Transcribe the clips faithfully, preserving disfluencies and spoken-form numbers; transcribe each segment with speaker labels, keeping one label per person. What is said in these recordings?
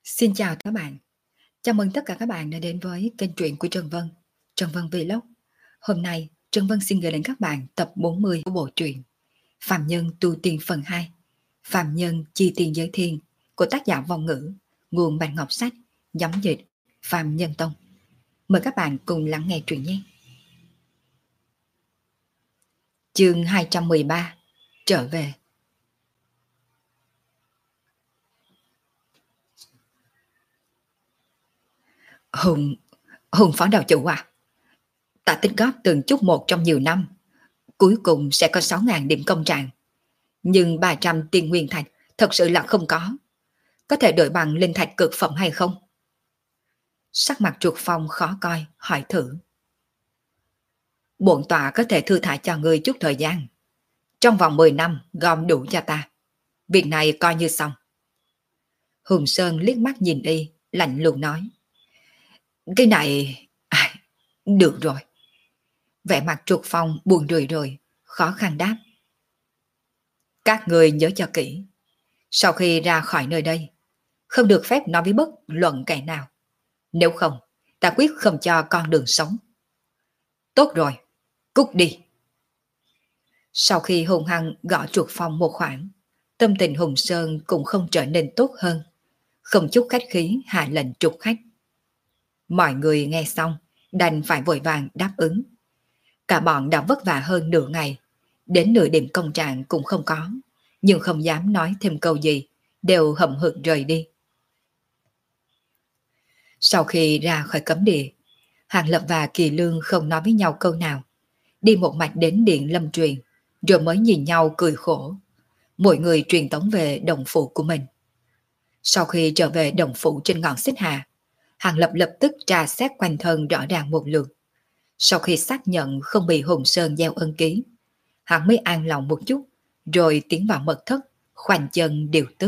Speaker 1: Xin chào các bạn. Chào mừng tất cả các bạn đã đến với kênh truyện của Trần Vân, Trần Vân Vlog. Hôm nay, Trần Vân xin gửi đến các bạn tập bốn mươi của bộ truyện Phàm Nhân Tu Tiên phần hai, Phàm Nhân Chi Tiền Giới Thiên của tác giả Vong Ngữ, nguồn Bạch Ngọc Sách, gióng dịch Phàm Nhân Tông. Mời các bạn cùng lắng nghe truyện nhé. Chương hai trăm mười ba, Trở về. Hùng, Hùng phó đạo chủ à? Ta tích góp từng chút một trong nhiều năm, cuối cùng sẽ có sáu nghìn điểm công trạng. Nhưng ba trăm tiền nguyên thạch thật sự là không có. Có thể đổi bằng linh thạch cực phẩm hay không? Sắc mặt Trục Phong khó coi, hỏi thử. Bổn tọa có thể thư thả cho ngươi chút thời gian. Trong vòng mười năm gom đủ cho ta. Việc này coi như xong. Hùng Sơn liếc mắt nhìn y, lạnh lùng nói. Cái này... À, được rồi. Vẻ mặt Trục Phong buồn rười rồi, khó khăn đáp. Các người nhớ cho kỹ. Sau khi ra khỏi nơi đây, không được phép nói với bất luận kẻ nào. Nếu không, ta quyết không cho con đường sống. Tốt rồi, cút đi. Sau khi hùng hăng gõ Trục Phong một khoảng, tâm tình Hùng Sơn cũng không trở nên tốt hơn. Không chút khách khí hạ lệnh trục khách. Mọi người nghe xong, đành phải vội vàng đáp ứng. Cả bọn đã vất vả hơn nửa ngày, đến nửa điểm công trạng cũng không có, nhưng không dám nói thêm câu gì, đều hậm hực rời đi. Sau khi ra khỏi cấm địa, Hàng Lập và Kỳ Lương không nói với nhau câu nào, đi một mạch đến điện Lâm Truyền, rồi mới nhìn nhau cười khổ. Mỗi người truyền tống về đồng phụ của mình. Sau khi trở về đồng phụ trên ngọn Xích Hà, Hàng Lập lập tức tra xét quanh thân rõ ràng một lượt. Sau khi xác nhận không bị Hùng Sơn gieo ân ký, hắn mới an lòng một chút, rồi tiến vào mật thất, khoanh chân điều tức.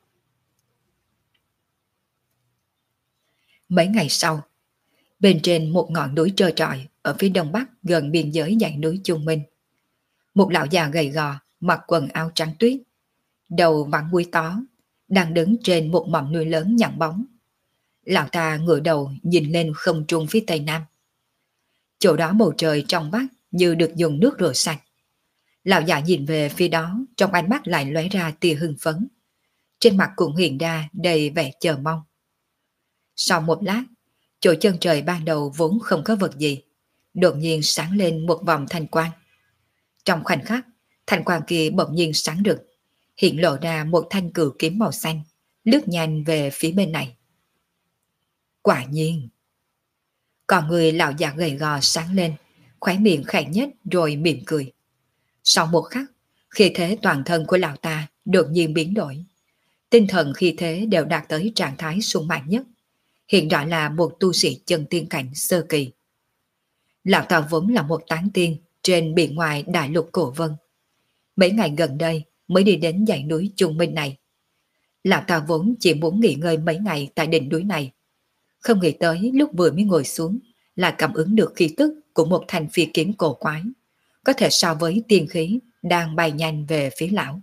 Speaker 1: Mấy ngày sau, bên trên một ngọn núi trơ trọi ở phía đông bắc gần biên giới dãy núi Trung Minh, một lão già gầy gò, mặc quần áo trắng tuyết, đầu vặn mũi tó, đang đứng trên một mỏm núi lớn nhẵn bóng. Lão ta ngửa đầu nhìn lên không trung phía tây nam. Chỗ đó bầu trời trong vắt như được dùng nước rửa sạch. Lão già nhìn về phía đó, trong ánh mắt lại lóe ra tia hưng phấn. Trên mặt cũng hiện ra đầy vẻ chờ mong. Sau một lát, chỗ chân trời ban đầu vốn không có vật gì, đột nhiên sáng lên một vòng thanh quang. Trong khoảnh khắc, thanh quang kia bỗng nhiên sáng rực, hiện lộ ra một thanh cửu kiếm màu xanh, lướt nhanh về phía bên này. Quả nhiên, còn người lão già gầy gò sáng lên, khóe miệng khẽ nhếch rồi mỉm cười. Sau một khắc, khí thế toàn thân của lão ta đột nhiên biến đổi. Tinh thần khí thế đều đạt tới trạng thái sung mãn nhất, hiện rõ là một tu sĩ chân tiên cảnh sơ kỳ. Lão ta vốn là một tán tiên trên biển ngoài đại lục Cổ Vân. Mấy ngày gần đây mới đi đến dãy núi Trung Minh này. Lão ta vốn chỉ muốn nghỉ ngơi mấy ngày tại đỉnh núi này. Không nghĩ tới lúc vừa mới ngồi xuống là cảm ứng được khí tức của một thanh phi kiếm cổ quái, có thể so với tiên khí đang bay nhanh về phía lão.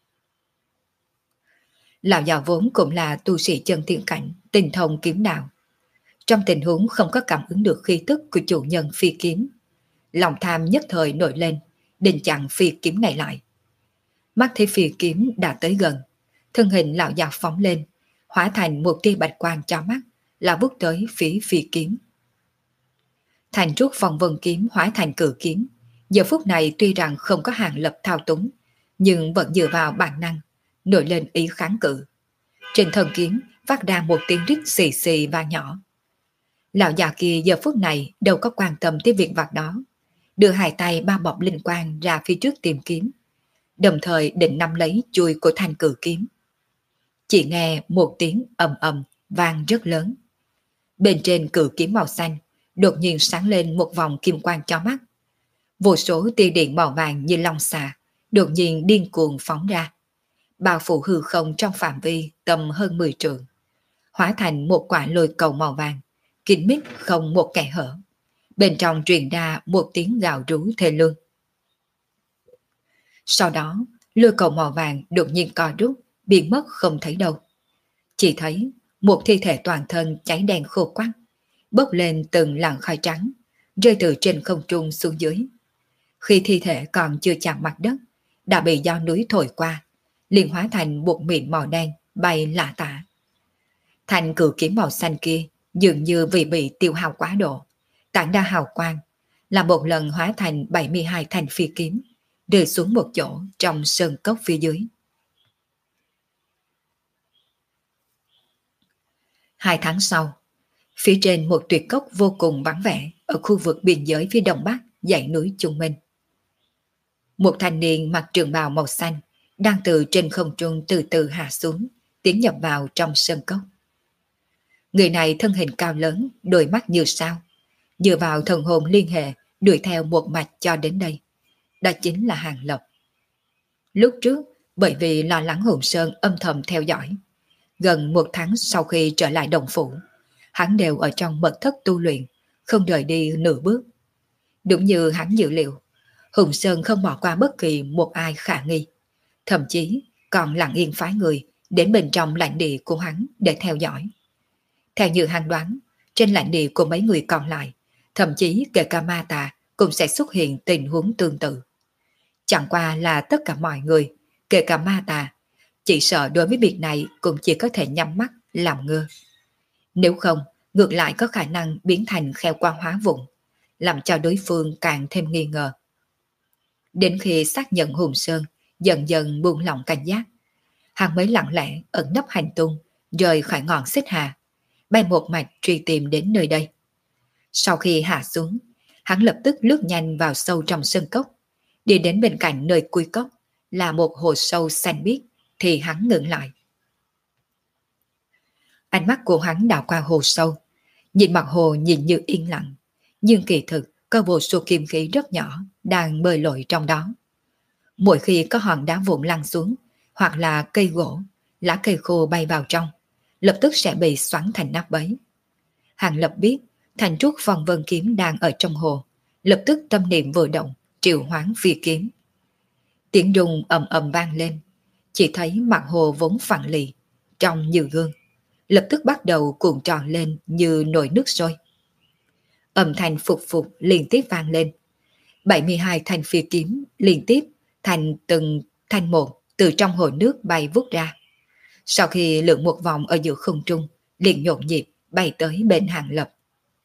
Speaker 1: Lão già vốn cũng là tu sĩ chân tiên cảnh, tinh thông kiếm đạo. Trong tình huống không có cảm ứng được khí tức của chủ nhân phi kiếm, lòng tham nhất thời nổi lên, định chặn phi kiếm này lại. Mắt thấy phi kiếm đã tới gần, thân hình lão già phóng lên, hóa thành một tia bạch quang cho mắt, là vút tới phía phi kiếm. Thành trúc phong vân kiếm hóa thành cự kiếm, giờ phút này tuy rằng không có Hàng Lập thao túng, nhưng vẫn dựa vào bản năng, nổi lên ý kháng cự. Trên thân kiếm phát ra một tiếng rít xì xì và nhỏ. Lão già kia giờ phút này đâu có quan tâm tới việc vặt đó, đưa hai tay bao bọc linh quang ra phía trước tìm kiếm, đồng thời định nắm lấy chuôi của thanh cự kiếm. Chỉ nghe một tiếng ầm ầm vang rất lớn. Bên trên cự kiếm màu xanh đột nhiên sáng lên một vòng kim quang cho mắt. Vô số tia điện màu vàng như long xà đột nhiên điên cuồng phóng ra, bao phủ hư không trong phạm vi tầm hơn mười trượng, hóa thành một quả lôi cầu màu vàng, kín mít không một kẽ hở. Bên trong truyền ra một tiếng gào rú thê lương. Sau đó, lôi cầu màu vàng đột nhiên co rút, biến mất không thấy đâu. Chỉ thấy Một thi thể toàn thân cháy đen khô quắc, bốc lên từng làn khói trắng, rơi từ trên không trung xuống dưới. Khi thi thể còn chưa chạm mặt đất, đã bị gió núi thổi qua, liền hóa thành một miệng màu đen bay lả tả. Thanh cự kiếm màu xanh kia dường như vì bị tiêu hao quá độ, tản ra hào quang, là một lần hóa thành bảy mươi hai thanh phi kiếm, rơi xuống một chỗ trong sơn cốc phía dưới. Hai tháng sau, phía trên một tuyệt cốc vô cùng vắng vẻ ở khu vực biên giới phía đông bắc dãy núi Trung Minh. Một thanh niên mặc trường bào màu xanh đang từ trên không trung từ từ hạ xuống, tiến nhập vào trong sơn cốc. Người này thân hình cao lớn, đôi mắt như sao, dựa vào thần hồn liên hệ đuổi theo một mạch cho đến đây. Đó chính là Hàng Lập. Lúc trước, bởi vì lo lắng Hồn Sơn âm thầm theo dõi, gần một tháng sau khi trở lại đồng phủ, hắn đều ở trong mật thất tu luyện, không rời đi nửa bước. Đúng như hắn dự liệu, Hùng Sơn không bỏ qua bất kỳ một ai khả nghi, thậm chí còn lặng yên phái người đến bên trong lãnh địa của hắn để theo dõi. Theo như hắn đoán, trên lãnh địa của mấy người còn lại, thậm chí kể cả ma tà cũng sẽ xuất hiện tình huống tương tự. Chẳng qua là tất cả mọi người, kể cả ma tà, chỉ sợ đối với việc này cũng chỉ có thể nhắm mắt làm ngơ. Nếu không, ngược lại có khả năng biến thành kheo qua hóa vụn, làm cho đối phương càng thêm nghi ngờ. Đến khi xác nhận Hùng Sơn dần dần buông lỏng cảnh giác, hắn mới lặng lẽ ẩn nấp hành tung, rời khỏi ngọn xích hà, bay một mạch truy tìm đến nơi đây. Sau khi hạ xuống, hắn lập tức lướt nhanh vào sâu trong sơn cốc, đi đến bên cạnh nơi cuối cốc là một hồ sâu xanh biếc, thì hắn ngừng lại. Ánh mắt của hắn đảo qua hồ sâu, nhìn mặt hồ nhìn như yên lặng, nhưng kỳ thực có vô số kim khí rất nhỏ đang bơi lội trong đó. Mỗi khi có hòn đá vụn lăn xuống, hoặc là cây gỗ, lá cây khô bay vào trong, lập tức sẽ bị xoắn thành nắp bấy. Hàng Lập biết thành trúc phong vân kiếm đang ở trong hồ, lập tức tâm niệm vừa động, triệu hoán phi kiếm. Tiếng rung ầm ầm vang lên, chỉ thấy mặt hồ vốn phẳng lì, trong như gương, lập tức bắt đầu cuộn tròn lên như nồi nước sôi. Âm thanh phục phục liên tiếp vang lên, bảy mươi hai thanh phi kiếm liên tiếp thành từng thanh một từ trong hồ nước bay vút ra. Sau khi lượn một vòng ở giữa không trung, liền nhộn nhịp bay tới bên Hàng Lập.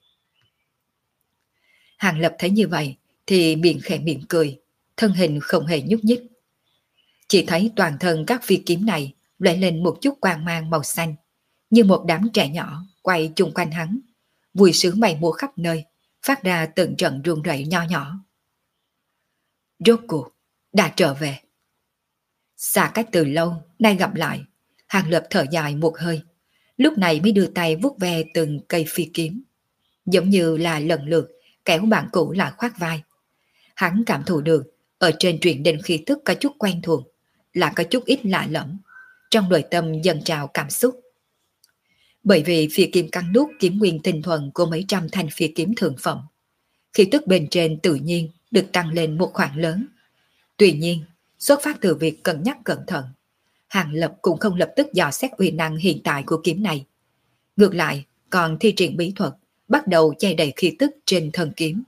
Speaker 1: Hàng Lập thấy như vậy thì miệng khẽ mỉm cười, thân hình không hề nhúc nhích. Chỉ thấy toàn thân các phi kiếm này lóe lên một chút quang mang màu xanh, như một đám trẻ nhỏ quay chung quanh hắn, vui sướng bay múa khắp nơi, phát ra từng trận rung rẩy nho nhỏ. Rốt cuộc đã trở về. Xa cách từ lâu, nay gặp lại, Hàng Lập thở dài một hơi, lúc này mới đưa tay vuốt ve từng cây phi kiếm, giống như là lần lượt kéo bạn cũ lại khoác vai. Hắn cảm thụ được ở trên truyền đến khí tức có chút quen thuộc, là có chút ít lạ lẫm, trong nội tâm dần trào cảm xúc. Bởi vì phi kiếm cắn nuốt kiếm nguyên tinh thuần của mấy trăm thanh phi kiếm thượng phẩm, khí tức bên trên tự nhiên được tăng lên một khoảng lớn. Tuy nhiên, xuất phát từ việc cân nhắc cẩn thận, Hàng Lập cũng không lập tức dò xét uy năng hiện tại của kiếm này. Ngược lại, còn thi triển bí thuật, bắt đầu che đậy khí tức trên thân kiếm.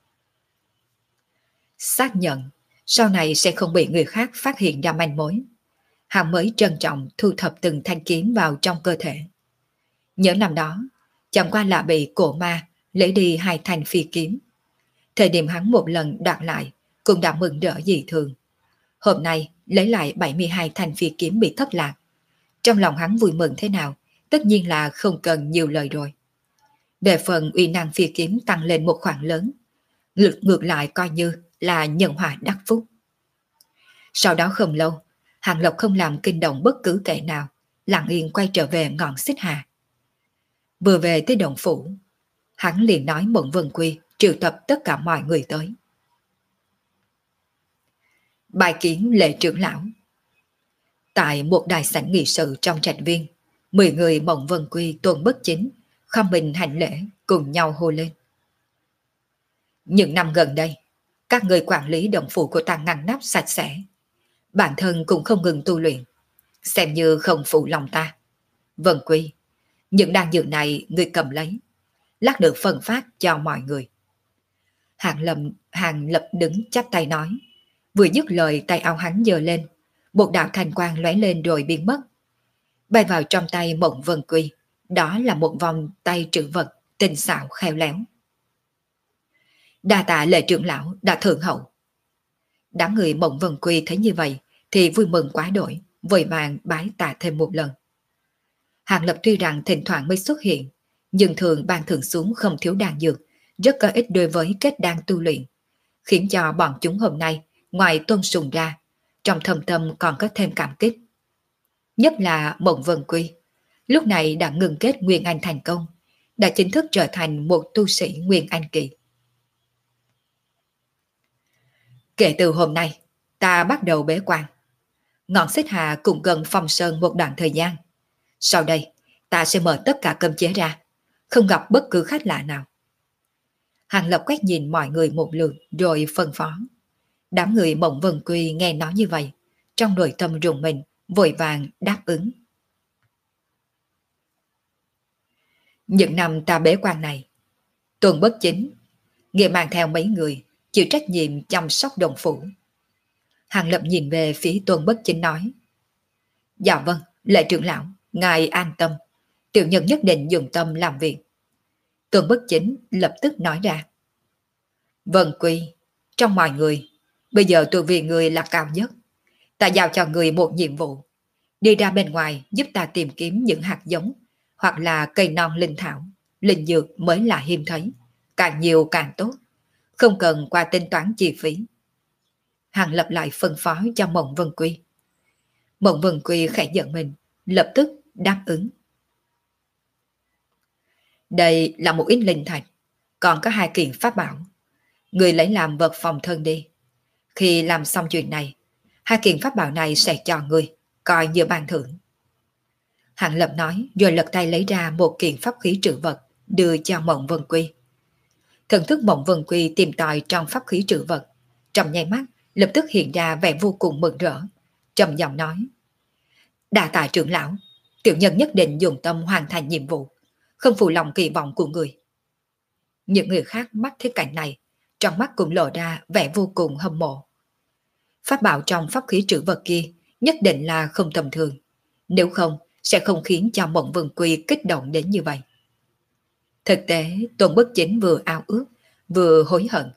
Speaker 1: Xác nhận, sau này sẽ không bị người khác phát hiện ra manh mối. Hắn mới trân trọng thu thập từng thanh kiếm vào trong cơ thể. Nhớ năm đó, chẳng qua là bị cổ ma lấy đi hai thanh phi kiếm. Thời điểm hắn một lần đoạt lại, cũng đã mừng rỡ dị thường. Hôm nay lấy lại bảy mươi hai thanh phi kiếm bị thất lạc. Trong lòng hắn vui mừng thế nào, tất nhiên là không cần nhiều lời rồi. Về phần uy năng phi kiếm tăng lên một khoảng lớn, ngược ngược lại coi như là nhân hòa đắc phúc. Sau đó không lâu, Hàng Lập không làm kinh động bất cứ kẻ nào, lặng yên quay trở về ngọn xích hà. Vừa về tới động phủ, hắn liền nói Mộng Vân Quy triệu tập tất cả mọi người tới. Bài kiến lệ trưởng lão. Tại một đài sảnh nghị sự trong trạch viên, mười người Mộng Vân Quy Tôn Bất Chính không mình hành lễ cùng nhau hô lên. Những năm gần đây, các người quản lý động phủ của ta ngăn nắp sạch sẽ, bản thân cũng không ngừng tu luyện, xem như không phụ lòng ta. Vân Quy, Những đan dược này người cầm lấy, lát nữa phân phát cho mọi người. Hàng Lâm Hàng Lập đứng chắp tay nói. Vừa dứt lời tay áo hắn giơ lên, một đạo thanh quang lóe lên rồi biến mất, bay vào trong tay Mộng Vân Quy. Đó là một vòng tay trữ vật tinh xảo khéo léo. Đa tạ Lệ trưởng lão đã thượng hậu. Đám người Mộng Vân Quy thấy như vậy thì vui mừng quá đổi, vội vàng bái tạ thêm một lần. Hàng Lập tuy rằng thỉnh thoảng mới xuất hiện, nhưng thường ban thưởng xuống không thiếu đan dược, rất có ích đối với kết đan tu luyện, khiến cho bọn chúng hôm nay ngoài tôn sùng ra, trong thâm tâm còn có thêm cảm kích. Nhất là Mộng Vân Quy, lúc này đã ngừng kết Nguyên Anh thành công, đã chính thức trở thành một tu sĩ Nguyên Anh kỳ. Kể từ hôm nay, ta bắt đầu bế quan. Ngọn Xích Hà cũng gần Phong Sơn một đoạn thời gian. Sau đây, ta sẽ mở tất cả cấm chế ra, không gặp bất cứ khách lạ nào. Hàng Lập quét nhìn mọi người một lượt rồi phân phó. Đám người Mộng Vân Quy nghe nói như vậy, trong nội tâm rùng mình, vội vàng đáp ứng. Những năm ta bế quan này, Tuần Bất Chính, nghĩa mang theo mấy người, chịu trách nhiệm chăm sóc đồng phủ. Hàng Lập nhìn về phía Tuần Bất Chính nói. Dạ vâng, Lệ trưởng lão, ngài an tâm, tiểu nhân nhất định dùng tâm làm việc. Tuần Bất Chính lập tức nói ra. Vân Quy, trong mọi người, bây giờ tôi vì người là cao nhất. Ta giao cho người một nhiệm vụ, đi ra bên ngoài giúp ta tìm kiếm những hạt giống, hoặc là cây non linh thảo, linh dược mới là hiếm thấy, càng nhiều càng tốt, không cần qua tính toán chi phí. Hàng Lập lại phân phó cho Mộng Vân Quy. Mộng Vân Quy khẽ giận mình, lập tức đáp ứng. Đây là một ít linh thạch, còn có hai kiện pháp bảo. Người lấy làm vật phòng thân đi. Khi làm xong chuyện này, hai kiện pháp bảo này sẽ cho người, coi như ban thưởng. Hàng Lập nói rồi lật tay lấy ra một kiện pháp khí trữ vật, đưa cho Mộng Vân Quy. Thần thức Mộng Vân Quy tìm tòi trong pháp khí trữ vật, trong nháy mắt lập tức hiện ra vẻ vô cùng mừng rỡ, trầm giọng nói. Đa tạ trưởng lão, tiểu nhân nhất định dùng tâm hoàn thành nhiệm vụ, không phụ lòng kỳ vọng của người. Những người khác mắt thấy cảnh này, trong mắt cũng lộ ra vẻ vô cùng hâm mộ. Pháp bảo trong pháp khí trữ vật kia nhất định là không tầm thường, nếu không sẽ không khiến cho Mộng Vân Quy kích động đến như vậy. Thực tế, Tôn Bất Chính vừa ao ước, vừa hối hận.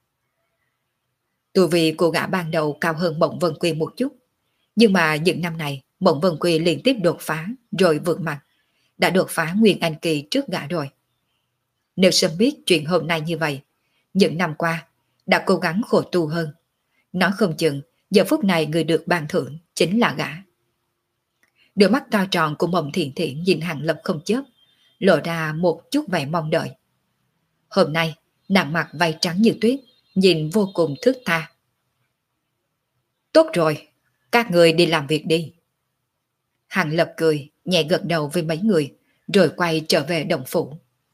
Speaker 1: Tu vi của gã ban đầu cao hơn Mộng Vân Quy một chút, nhưng mà những năm này Mộng Vân Quy liên tiếp đột phá rồi vượt mặt, đã đột phá Nguyên Anh kỳ trước gã rồi. Nếu sớm biết chuyện hôm nay như vậy, những năm qua đã cố gắng khổ tu hơn, nói không chừng giờ phút này người được ban thưởng chính là gã. Đôi mắt to tròn của Mộng Thiện Thiện nhìn Hàng Lập không chớp, lộ ra một chút vẻ mong đợi. Hôm nay nàng mặc váy trắng như tuyết, nhìn vô cùng thướt tha. Tốt rồi, các người đi làm việc đi. Hàng Lập cười, nhẹ gật đầu với mấy người, rồi quay trở về động phủ.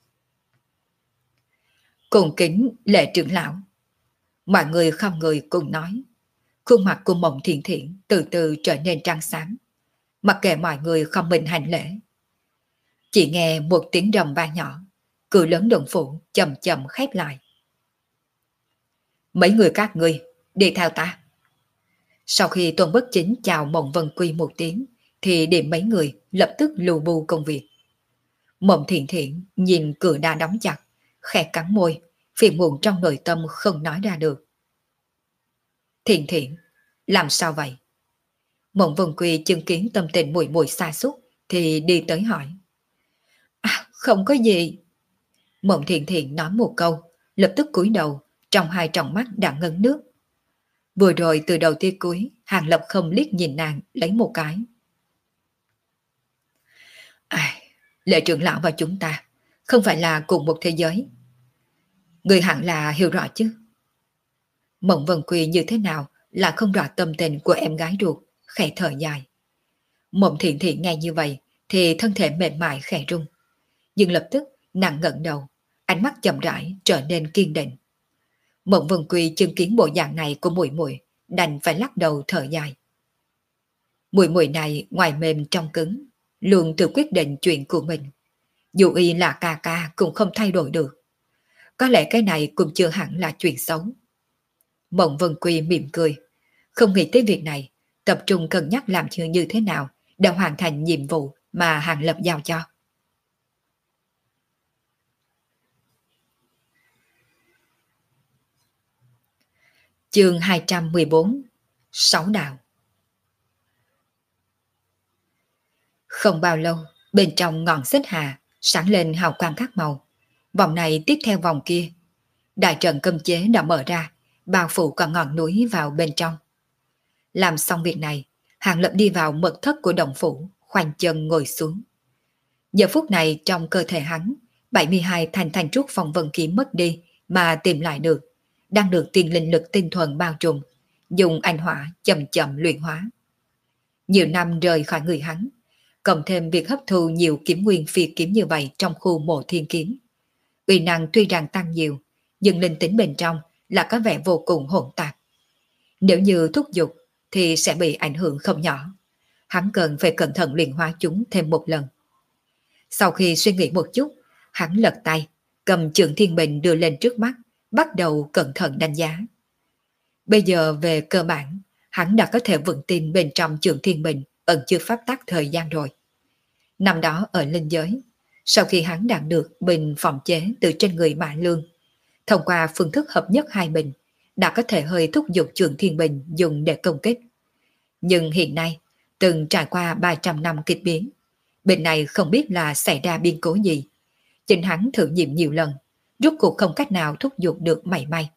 Speaker 1: Cùng kính Lệ trưởng lão. Mọi người không người cùng nói. Khuôn mặt của Mộng Thiện Thiện từ từ trở nên trắng xám, mặc kệ mọi người không mình hành lễ. Chỉ nghe một tiếng rầm vang nhỏ, cửa lớn động phủ chậm chậm khép lại. Mấy người các ngươi đi theo ta. Sau khi Tôn Bất Chính chào Mộng Vân Quy một tiếng, thì điểm mấy người lập tức lù bù công việc. Mộng Thiện Thiện nhìn cửa đã đóng chặt, khẽ cắn môi, phiền muộn trong nội tâm không nói ra được. Thiện Thiện, làm sao vậy? Mộng Vân Quy chứng kiến tâm tình mùi mùi xa xúc thì đi tới hỏi. À, không có gì. Mộng Thiện Thiện nói một câu, lập tức cúi đầu, trong hai tròng mắt đã ngấn nước. Vừa rồi từ đầu tới cuối, Hàng Lập không liếc nhìn nàng lấy một cái. À, Lệ trưởng lão và chúng ta không phải là cùng một thế giới. Người hẳn là hiểu rõ chứ. Mộng Vân Quy như thế nào là không rõ tâm tình của em gái ruột, khẽ thở dài. Mộng Thiện Thiện nghe như vậy thì thân thể mềm mại khẽ rung, nhưng lập tức nàng ngẩng đầu, ánh mắt chậm rãi trở nên kiên định. Mộng Vân Quy chứng kiến bộ dạng này của muội muội, đành phải lắc đầu thở dài. Muội muội này ngoài mềm trong cứng, luôn tự quyết định chuyện của mình, Dù y là ca ca cũng không thay đổi được. Có lẽ cái này cũng chưa hẳn là chuyện xấu. Mộng Vân Quy mỉm cười, không nghĩ tới việc này, tập trung cân nhắc làm như như thế nào để hoàn thành nhiệm vụ mà Hàng Lập giao cho. Chương hai trăm mười bốn. Sáu đạo. Không bao lâu, bên trong ngọn xích hà sáng lên hào quang các màu. Vòng này tiếp theo vòng kia. Đại trận cấm chế đã mở ra, bao phủ cả ngọn núi vào bên trong. Làm xong việc này, Hàng Lập đi vào mật thất của động phủ, khoanh chân ngồi xuống. Giờ phút này trong cơ thể hắn, bảy mươi hai thành thành trúc phong vân kiếm mất đi mà tìm lại được, đang được tiên linh lực tinh thuần bao trùm, dùng anh hỏa chậm chậm luyện hóa. Nhiều năm rời khỏi người hắn, cộng thêm việc hấp thu nhiều kiếm nguyên phi kiếm như vậy trong khu mộ thiên kiếm. Uy năng tuy rằng tăng nhiều, nhưng linh tính bên trong là có vẻ vô cùng hỗn tạp. Nếu như thúc giục thì sẽ bị ảnh hưởng không nhỏ. Hắn cần phải cẩn thận luyện hóa chúng thêm một lần. Sau khi suy nghĩ một chút, hắn lật tay, cầm Trường Thiên Bình đưa lên trước mắt, bắt đầu cẩn thận đánh giá. Bây giờ về cơ bản, hắn đã có thể vững tin bên trong Trường Thiên Bình ẩn chứa pháp tắc thời gian rồi. Năm đó ở linh giới, sau khi hắn đạt được bình phòng chế từ trên người Mã Lương, thông qua phương thức hợp nhất hai bình, đã có thể hơi thúc giục Trường Thiên Bình dùng để công kích. Nhưng hiện nay, từng trải qua ba trăm năm kịch biến, bên này không biết là xảy ra biến cố gì. Chính hắn thử nghiệm nhiều lần, rốt cuộc không cách nào thúc giục được mảy may.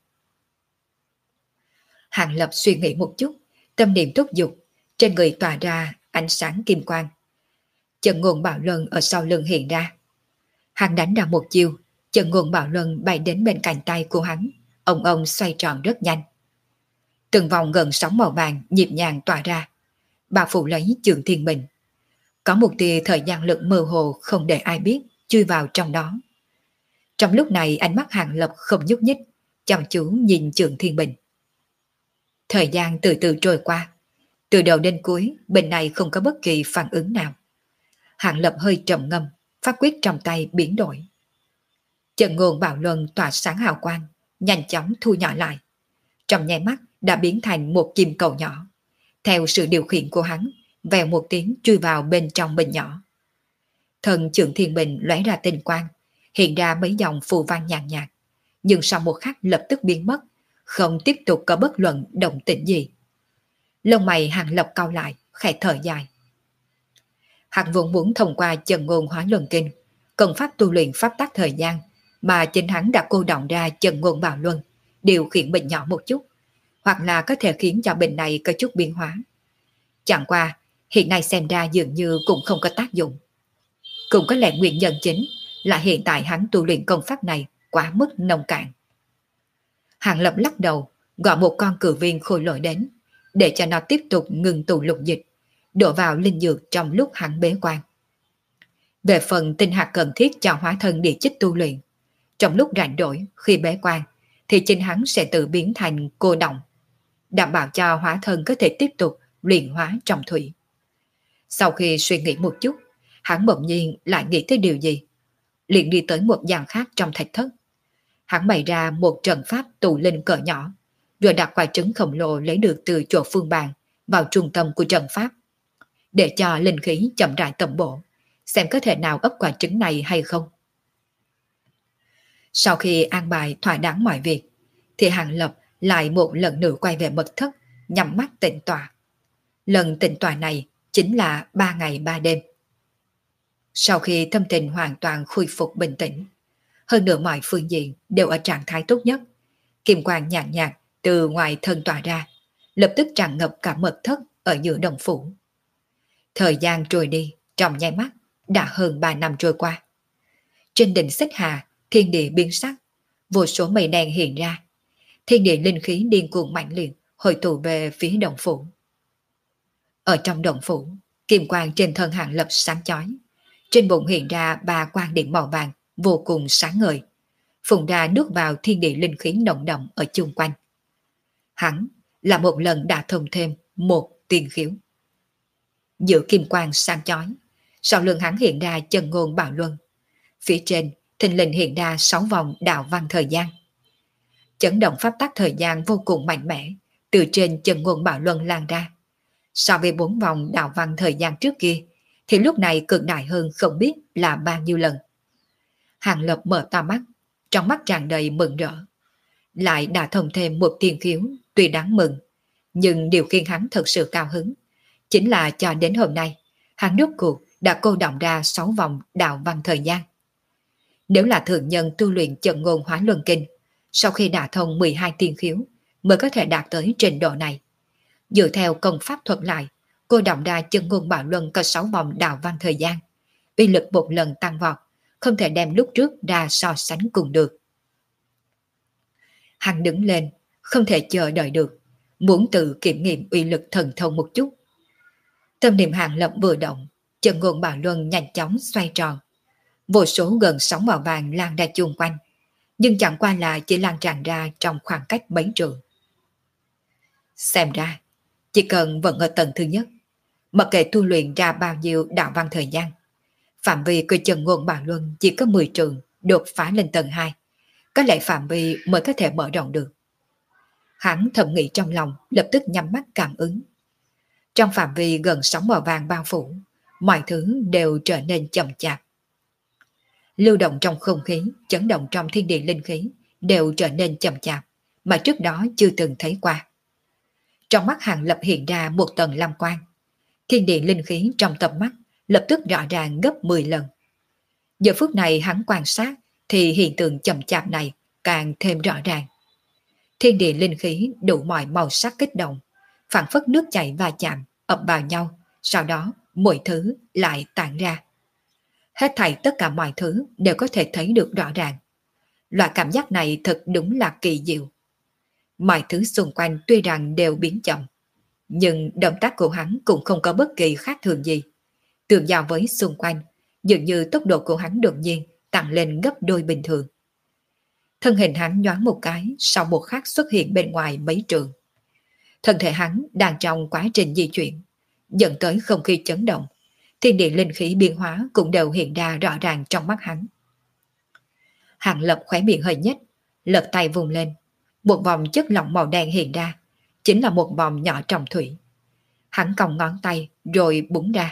Speaker 1: Hàng Lập suy nghĩ một chút, tâm niệm thúc giục, trên người tỏa ra ánh sáng kim quang. Chân Ngôn Bảo Luân ở sau lưng hiện ra. Hắn đánh ra một chiêu, Chân Ngôn Bảo Luân bay đến bên cạnh tay của hắn, ông ông xoay tròn rất nhanh. Từng vòng gần sóng màu vàng nhịp nhàng tỏa ra, bao phủ lấy Trường Thiên Bình. Có một tia thời gian lực mơ hồ không để ai biết chui vào trong đó. Trong lúc này ánh mắt Hàng Lập không nhúc nhích, chăm chú nhìn Trường Thiên Bình. Thời gian từ từ trôi qua, từ đầu đến cuối bên này không có bất kỳ phản ứng nào. Hàng Lập hơi trầm ngâm, pháp quyết trong tay biến đổi. Chân Ngôn Bảo Luân tỏa sáng hào quang, nhanh chóng thu nhỏ lại. Trong nháy mắt đã biến thành một kim cầu nhỏ. Theo sự điều khiển của hắn, vèo một tiếng chui vào bên trong bình nhỏ. Thần Trường Thiên Bình lóe ra tinh quang, hiện ra mấy dòng phù văn nhàn nhạt, nhạt, nhưng sau một khắc lập tức biến mất, không tiếp tục có bất luận động tĩnh gì. Lông mày Hàng Lập cau lại, khẽ thở dài. Hắn vốn muốn thông qua Chân Ngôn Hóa Luân Kinh, cần pháp tu luyện pháp tắc thời gian, mà chính hắn đã cô động ra Chân Ngôn Bảo Luân, điều khiển bình nhỏ một chút, hoặc là có thể khiến cho bình này có chút biến hóa. Chẳng qua, hiện nay xem ra dường như cũng không có tác dụng. Cũng có lẽ nguyên nhân chính là hiện tại hắn tu luyện công pháp này quá mức nông cạn. Hàng Lập lắc đầu, gọi một con cử viên khôi lỗi đến, để cho nó tiếp tục ngừng tụ lục dịch, đổ vào linh dược trong lúc hắn bế quan. Về phần tinh hạt cần thiết cho hóa thân địa chích tu luyện, trong lúc rảnh rỗi khi bế quan, thì chính hắn sẽ tự biến thành cô động, đảm bảo cho hóa thân có thể tiếp tục luyện hóa trong thủy. Sau khi suy nghĩ một chút, hắn bỗng nhiên lại nghĩ tới điều gì, liền đi tới một gian khác trong thạch thất. Hắn bày ra một trận pháp tụ linh cỡ nhỏ, rồi đặt quả trứng khổng lồ lấy được từ chỗ phương bàn vào trung tâm của trận pháp, để cho linh khí chậm rãi tầm bộ, xem có thể nào ấp quả trứng này hay không. Sau khi an bài thỏa đáng mọi việc, thì Hàng Lập lại một lần nữa quay về mật thất, nhắm mắt tĩnh tọa. Lần tĩnh tọa này chính là ba ngày ba đêm. Sau khi tâm tình hoàn toàn khôi phục bình tĩnh, hơn nữa mọi phương diện đều ở trạng thái tốt nhất, kim quang nhàn nhạt, nhạt từ ngoài thân tỏa ra, lập tức tràn ngập cả mật thất ở giữa đồng phủ. Thời gian trôi đi, trong nháy mắt, đã hơn ba năm trôi qua. Trên đỉnh xích hà, thiên địa biến sắc, vô số mây đen hiện ra, thiên địa linh khí điên cuồng mạnh liệt hội tụ về phía đồng phủ. Ở trong đồng phủ, kim quang trên thân Hàng Lập sáng chói, trên bụng hiện ra ba quang điện màu vàng vô cùng sáng ngời, phun ra nước vào thiên địa linh khí nồng đậm ở chung quanh. Hắn là một lần đã thông thêm một tiên khiếu. Giữa kim quang sáng chói, sau lưng hắn hiện ra Chân Ngôn Bảo Luân, Phía trên, thình lình hiện ra sáu vòng đạo văn thời gian. Chấn động pháp tắc thời gian vô cùng mạnh mẽ, từ trên chân ngôn bảo luân lan ra. So với bốn vòng đạo văn thời gian trước kia, thì lúc này cường đại hơn không biết là bao nhiêu lần. Hàng Lập mở to mắt, trong mắt tràn đầy mừng rỡ. Lại đã thông thêm một tiền khiếu, tuy đáng mừng, nhưng điều khiến hắn thật sự cao hứng chính là cho đến hôm nay, hắn rốt cuộc đã cô động ra sáu vòng đạo văn thời gian. Nếu là thường nhân tu luyện chân ngôn hóa luân kinh, sau khi đã thông mười hai tiên khiếu mới có thể đạt tới trình độ này. Dựa theo công pháp thuật lại, cô động ra chân ngôn bảo luân có sáu vòng đạo văn thời gian. Uy lực một lần tăng vọt, không thể đem lúc trước ra so sánh cùng được. Hắn đứng lên, không thể chờ đợi được, muốn tự kiểm nghiệm uy lực thần thông một chút. Tâm niệm Hàng Lập vừa động, chân ngôn bảo luân nhanh chóng xoay tròn. Vô số gần sóng màu vàng lan ra chung quanh, nhưng chẳng qua là chỉ lan tràn ra trong khoảng cách mấy trượng. Xem ra, chỉ cần vẫn ở tầng thứ nhất, mặc kệ tu luyện ra bao nhiêu đạo văn thời gian, phạm vi của chân ngôn bảo luân chỉ có mười trượng đột phá lên tầng hai, có lẽ phạm vi mới có thể mở rộng được. Hắn thầm nghĩ trong lòng, lập tức nhắm mắt cảm ứng. Trong phạm vi gần sóng màu vàng bao phủ, mọi thứ đều trở nên chậm chạp. Lưu động trong không khí, chấn động trong thiên địa linh khí đều trở nên chậm chạp, mà trước đó chưa từng thấy qua. Trong mắt Hàng Lập hiện ra một tầng lam quang. Thiên địa linh khí trong tầm mắt lập tức rõ ràng gấp mười lần. Giờ phút này hắn quan sát thì hiện tượng chậm chạp này càng thêm rõ ràng. Thiên địa linh khí đủ mọi màu sắc kích động, phản phất nước chảy va chạm, ập vào nhau, sau đó mọi thứ lại tản ra. Hết thảy tất cả mọi thứ đều có thể thấy được rõ ràng. Loại cảm giác này thật đúng là kỳ diệu. Mọi thứ xung quanh tuy rằng đều biến chậm, nhưng động tác của hắn cũng không có bất kỳ khác thường gì. Tương giao với xung quanh, dường như tốc độ của hắn đột nhiên tăng lên gấp đôi bình thường. Thân hình hắn nhoáng một cái, sau một khắc xuất hiện bên ngoài mấy trường. Thân thể hắn đang trong quá trình di chuyển, dẫn tới không khí chấn động. Thiên địa linh khí biến hóa cũng đều hiện ra rõ ràng trong mắt hắn. Hàng Lập khóe miệng hơi nhếch, lật tay vùng lên, một vòng chất lỏng màu đen hiện ra, chính là một vòng nhỏ trọng thủy. Hắn còng ngón tay rồi búng ra.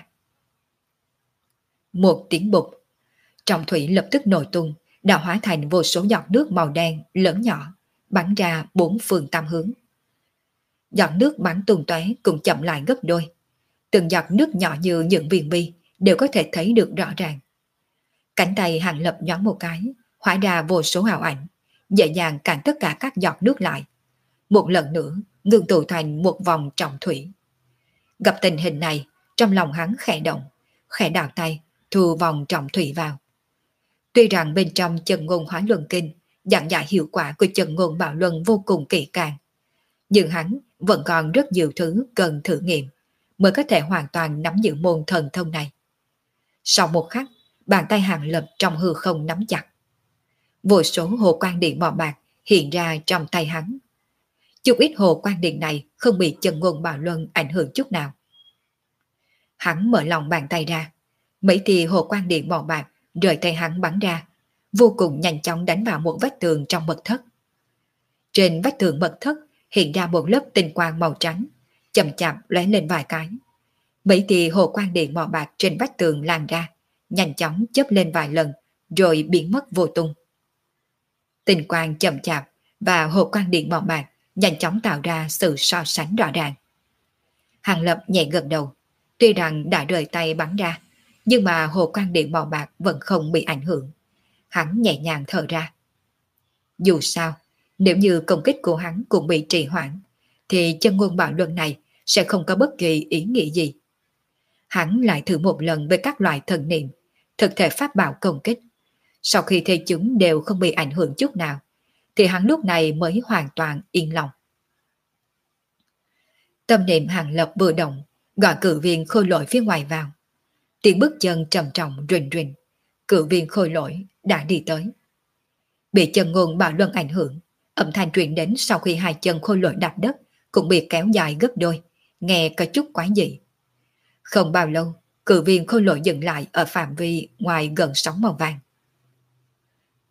Speaker 1: Một tiếng bụp, trọng thủy lập tức nổi tung, đã hóa thành vô số giọt nước màu đen lớn nhỏ, bắn ra bốn phương tám hướng. Giọt nước bắn tung tóe cũng chậm lại gấp đôi. Từng giọt nước nhỏ như những viên bi đều có thể thấy được rõ ràng. Cánh tay Hàng Lập nhoáng một cái, hóa ra vô số ảo ảnh, dễ dàng cản tất cả các giọt nước lại. Một lần nữa ngưng tụ thành một vòng trọng thủy. Gặp tình hình này, trong lòng hắn khẽ động, khẽ đào tay, thu vòng trọng thủy vào. Tuy rằng bên trong chân ngôn hóa luân kinh, giảng giải hiệu quả của chân ngôn bảo luân vô cùng kỹ càng, nhưng hắn vẫn còn rất nhiều thứ cần thử nghiệm mới có thể hoàn toàn nắm giữ môn thần thông này. Sau một khắc, bàn tay Hàng Lập trong hư không nắm chặt. Vô số hồ quang điện màu bạc hiện ra trong tay hắn. Chút ít hồ quang điện này không bị chân ngôn bảo luân ảnh hưởng chút nào. Hắn mở lòng bàn tay ra, mấy tia hồ quang điện màu bạc rời tay hắn bắn ra, vô cùng nhanh chóng đánh vào một vách tường trong mật thất. Trên vách tường mật thất hiện ra một lớp tinh quang màu trắng, chậm chạp lóe lên vài cái. Mấy tia hồ quang điện màu bạc trên vách tường lan ra, nhanh chóng chớp lên vài lần, rồi biến mất vô tung. Tinh quang chậm chạp và hồ quang điện màu bạc nhanh chóng tạo ra sự so sánh rõ ràng. Hàng Lập nhẹ gật đầu, tuy rằng đã rời tay bắn ra, nhưng mà hồ quang điện màu bạc vẫn không bị ảnh hưởng. Hắn nhẹ nhàng thở ra. Dù sao, nếu như công kích của hắn cũng bị trì hoãn, thì chân ngôn bảo luân này sẽ không có bất kỳ ý nghĩa gì. Hắn lại thử một lần với các loại thần niệm, thực thể pháp bảo công kích. Sau khi thấy chúng đều không bị ảnh hưởng chút nào, thì hắn lúc này mới hoàn toàn yên lòng. Tâm niệm Hàng Lập vừa động, gọi cử viên khôi lỗi phía ngoài vào. Tiếng bước chân trầm trọng rình rình, cử viên khôi lỗi đã đi tới. Bị chân ngôn bảo luân ảnh hưởng, âm thanh truyền đến sau khi hai chân khôi lỗi đạp đất cũng bị kéo dài gấp đôi, nghe có chút quái dị. Không bao lâu, cử viên khôi lỗi dừng lại ở phạm vi ngoài gần sóng màu vàng.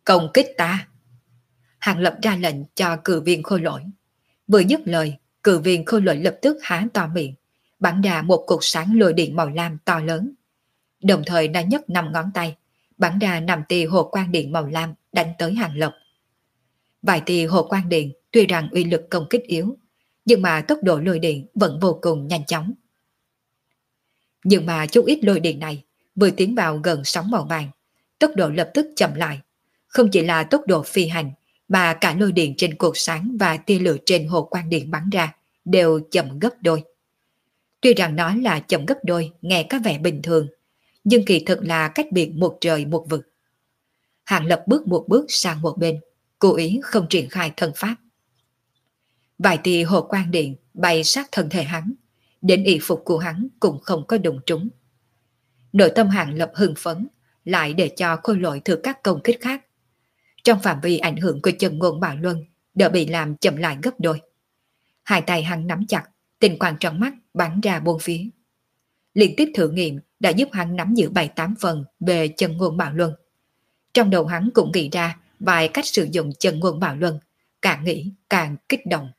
Speaker 1: Công kích ta. Hàng Lập ra lệnh cho cử viên Khôi Lỗi. Vừa dứt lời, cử viên Khôi Lỗi lập tức há to miệng, bắn ra một cột sáng lôi điện màu lam to lớn. Đồng thời đã nhấc năm ngón tay, bắn ra năm tia hồ quang điện màu lam đánh tới Hàng Lập. Vài tia hồ quang điện tuy rằng uy lực công kích yếu, nhưng mà tốc độ lôi điện vẫn vô cùng nhanh chóng. Nhưng mà chút ít lôi điện này vừa tiến vào gần sóng màu vàng, tốc độ lập tức chậm lại. Không chỉ là tốc độ phi hành, mà cả lôi điện trên cột sáng và tia lửa trên hồ quang điện bắn ra đều chậm gấp đôi. Tuy rằng nói là chậm gấp đôi nghe có vẻ bình thường, nhưng kỳ thực là cách biệt một trời một vực. Hàng Lập bước một bước sang một bên, cố ý không triển khai thân pháp. Vài tia hồ quang điện bay sát thân thể hắn, đến y phục của hắn cũng không có đụng trúng. Nội tâm Hàng Lập hưng phấn, lại để cho Khôi Lỗi thử các công kích khác. Trong phạm vi ảnh hưởng của chân ngôn bạo luân đã bị làm chậm lại gấp đôi. Hai tay hắn nắm chặt, tình quang trong mắt bắn ra bốn phía. Liên tiếp thử nghiệm đã giúp hắn nắm giữ bảy tám phần về chân ngôn bạo luân. Trong đầu hắn cũng nghĩ ra vài cách sử dụng chân ngôn bạo luân, càng nghĩ càng kích động.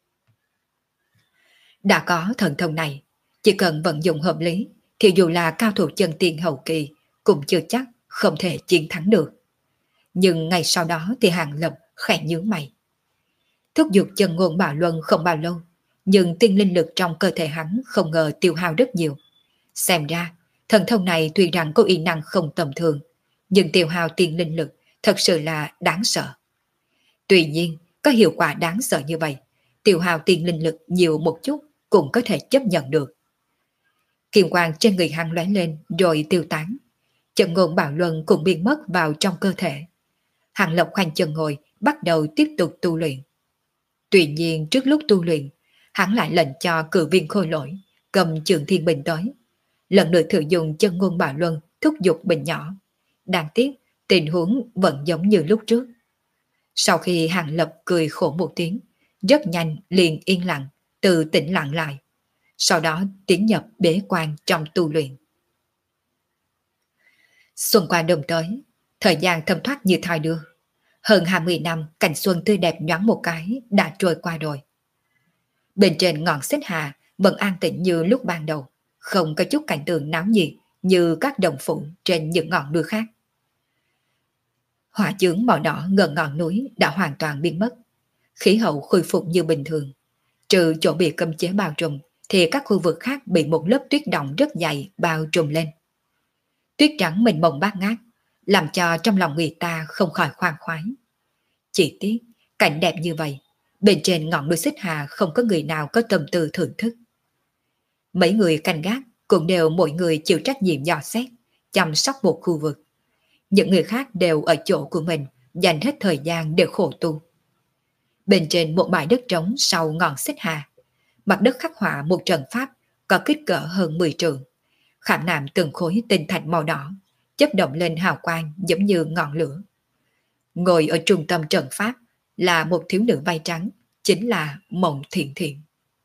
Speaker 1: Đã có thần thông này, chỉ cần vận dụng hợp lý thì dù là cao thủ chân tiên hậu kỳ cũng chưa chắc không thể chiến thắng được. Nhưng ngày sau đó thì Hàng Lập khẽ nhướng mày. Thúc giục chân ngôn bạo luân không bao lâu, nhưng tiên linh lực trong cơ thể hắn không ngờ tiêu hao rất nhiều. Xem ra, thần thông này tuy rằng có uy năng không tầm thường, nhưng tiêu hao tiên linh lực thật sự là đáng sợ. Tuy nhiên, có hiệu quả đáng sợ như vậy, tiêu hao tiên linh lực nhiều một chút cũng có thể chấp nhận được. Kiềm quang trên người hắn lóe lên rồi tiêu tán. Chân ngôn bạo luân cũng biến mất vào trong cơ thể. Hàng Lập khoanh chân ngồi, bắt đầu tiếp tục tu luyện. Tuy nhiên trước lúc tu luyện, hắn lại lệnh cho cử viên Khôi Lỗi cầm trường thiên bình tới. Lần nữa thử dùng chân ngôn bạo luân thúc giục bình nhỏ. Đáng tiếc, tình huống vẫn giống như lúc trước. Sau khi Hàng Lập cười khổ một tiếng, rất nhanh liền yên lặng, từ tĩnh lặng lại. Sau đó tiến nhập bế quan trong tu luyện. Xuân qua đông tới, thời gian thấm thoát như thoi đưa. Hơn hai mươi năm cảnh xuân tươi đẹp nhoáng một cái đã trôi qua rồi. Bên trên ngọn xích hà vẫn an tĩnh như lúc ban đầu, không có chút cảnh tượng náo nhiệt như các đồng phụ trên những ngọn núi khác. Hỏa chướng màu đỏ gần ngọn núi đã hoàn toàn biến mất, khí hậu khôi phục như bình thường. Trừ chỗ bị cấm chế bao trùm thì các khu vực khác bị một lớp tuyết động rất dày bao trùm lên. Tuyết trắng mênh mông bát ngát, làm cho trong lòng người ta không khỏi khoan khoái. Chỉ tiếc, cảnh đẹp như vậy, bên trên ngọn núi Xích Hà không có người nào có tâm tư thưởng thức. Mấy người canh gác cũng đều mỗi người chịu trách nhiệm dò xét, chăm sóc một khu vực. Những người khác đều ở chỗ của mình, dành hết thời gian để khổ tu. Bên trên một bãi đất trống sau ngọn Xích Hà, mặt đất khắc họa một trận pháp có kích cỡ hơn mười trượng, khảm nạm từng khối tinh thạch màu đỏ, chớp động lên hào quang giống như ngọn lửa. Ngồi ở trung tâm trận pháp là một thiếu nữ vai trắng, chính là Mộng Thiện Thiện.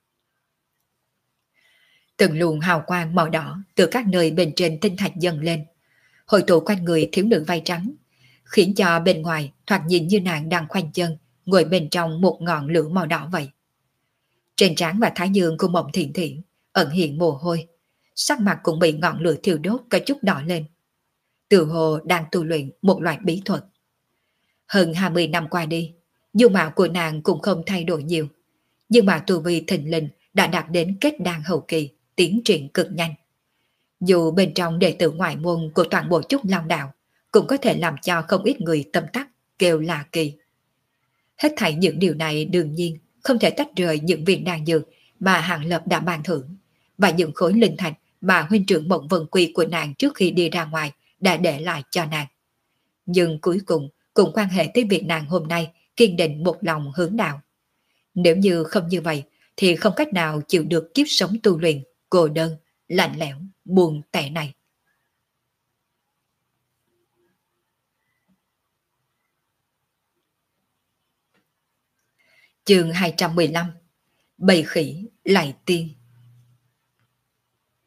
Speaker 1: Từng luồng hào quang màu đỏ từ các nơi bên trên tinh thạch dâng lên, hội tụ quanh người thiếu nữ vai trắng, khiến cho bên ngoài thoạt nhìn như nàng đang khoanh chân ngồi bên trong một ngọn lửa màu đỏ vậy. Trên trán và thái dương của Mộng Thiện Thiện ẩn hiện mồ hôi, sắc mặt cũng bị ngọn lửa thiêu đốt có chút đỏ lên. Từ hồ đang tu luyện một loại bí thuật. Hơn hai mươi năm qua đi, dung mạo của nàng cũng không thay đổi nhiều, nhưng mà tu vi thịnh linh đã đạt đến kết đan hậu kỳ, tiến triển cực nhanh. Dù bên trong đệ tử ngoại môn của toàn bộ Trúc Long Đạo cũng có thể làm cho không ít người tâm tắc kêu là kỳ. Hết thảy những điều này đương nhiên không thể tách rời những viên đan dược mà Hàng Lập đã ban thưởng, và những khối linh thạch mà huynh trưởng Mộng Vân Quy của nàng trước khi đi ra ngoài đã để lại cho nàng. Nhưng cuối cùng cũng quan hệ tới việc nàng hôm nay kiên định một lòng hướng đạo. Nếu như không như vậy thì không cách nào chịu được kiếp sống tu luyện cô đơn, lạnh lẽo, buồn tẻ này. Chương hai trăm mười lăm. Bầy khỉ lại tiên.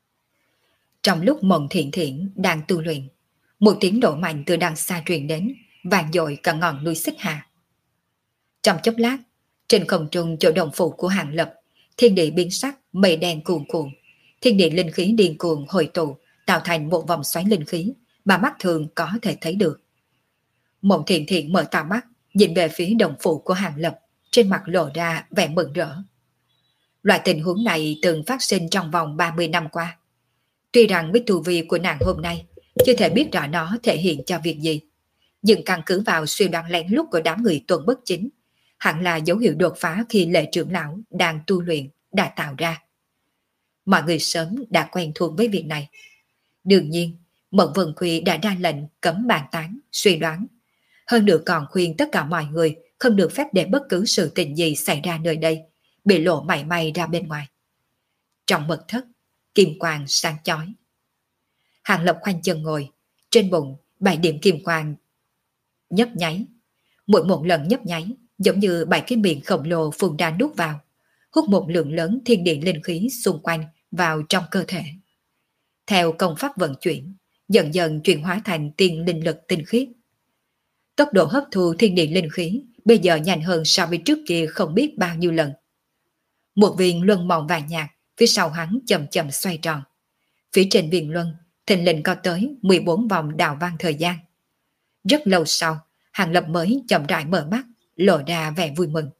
Speaker 1: Trong lúc Mộng Thiện Thiện đang tu luyện, một tiếng nổ mạnh từ đằng xa truyền đến, vang dội cả ngọn núi Xích Hà. Trong chốc lát, trên không trung chỗ động phủ của Hàng Lập, thiên địa biến sắc, mây đen cuồn cuộn, thiên địa linh khí điên cuồng hội tụ, tạo thành một vòng xoáy linh khí mà mắt thường có thể thấy được. Mộng Thiện Thiện mở to mắt, nhìn về phía động phủ của Hàng Lập, trên mặt lộ ra vẻ mừng rỡ. Loại tình huống này từng phát sinh trong vòng ba mươi năm qua. Tuy rằng biết tu vi của nàng hôm nay chưa thể biết rõ nó thể hiện cho việc gì, nhưng căn cứ vào suy đoán lén lút của đám người Tuần Bất Chính, hẳn là dấu hiệu đột phá khi Lệ trưởng lão đang tu luyện đã tạo ra. Mọi người sớm đã quen thuộc với việc này. Đương nhiên, Mộng Vân Khuy đã ra lệnh cấm bàn tán, suy đoán. Hơn nữa còn khuyên tất cả mọi người không được phép để bất cứ sự tình gì xảy ra nơi đây bị lộ mảy may ra bên ngoài. Trong mật thất, kim quang sáng chói. Hàng Lập khoanh chân ngồi, trên bụng bảy điểm kim quang nhấp nháy. Mỗi một lần nhấp nháy giống như bảy cái miệng khổng lồ phun ra nuốt vào, hút một lượng lớn thiên địa linh khí xung quanh vào trong cơ thể. Theo công pháp vận chuyển, dần dần chuyển hóa thành tiên linh lực tinh khiết. Tốc độ hấp thu thiên địa linh khí bây giờ nhanh hơn so với trước kia không biết bao nhiêu lần. Một viên luân màu vàng nhạt phía sau hắn chậm chậm xoay tròn. Phía trên viên luân thình lình có tới mười bốn vòng đào vang thời gian. Rất lâu sau, Hàng Lập mới chậm rãi mở mắt, lộ ra vẻ vui mừng.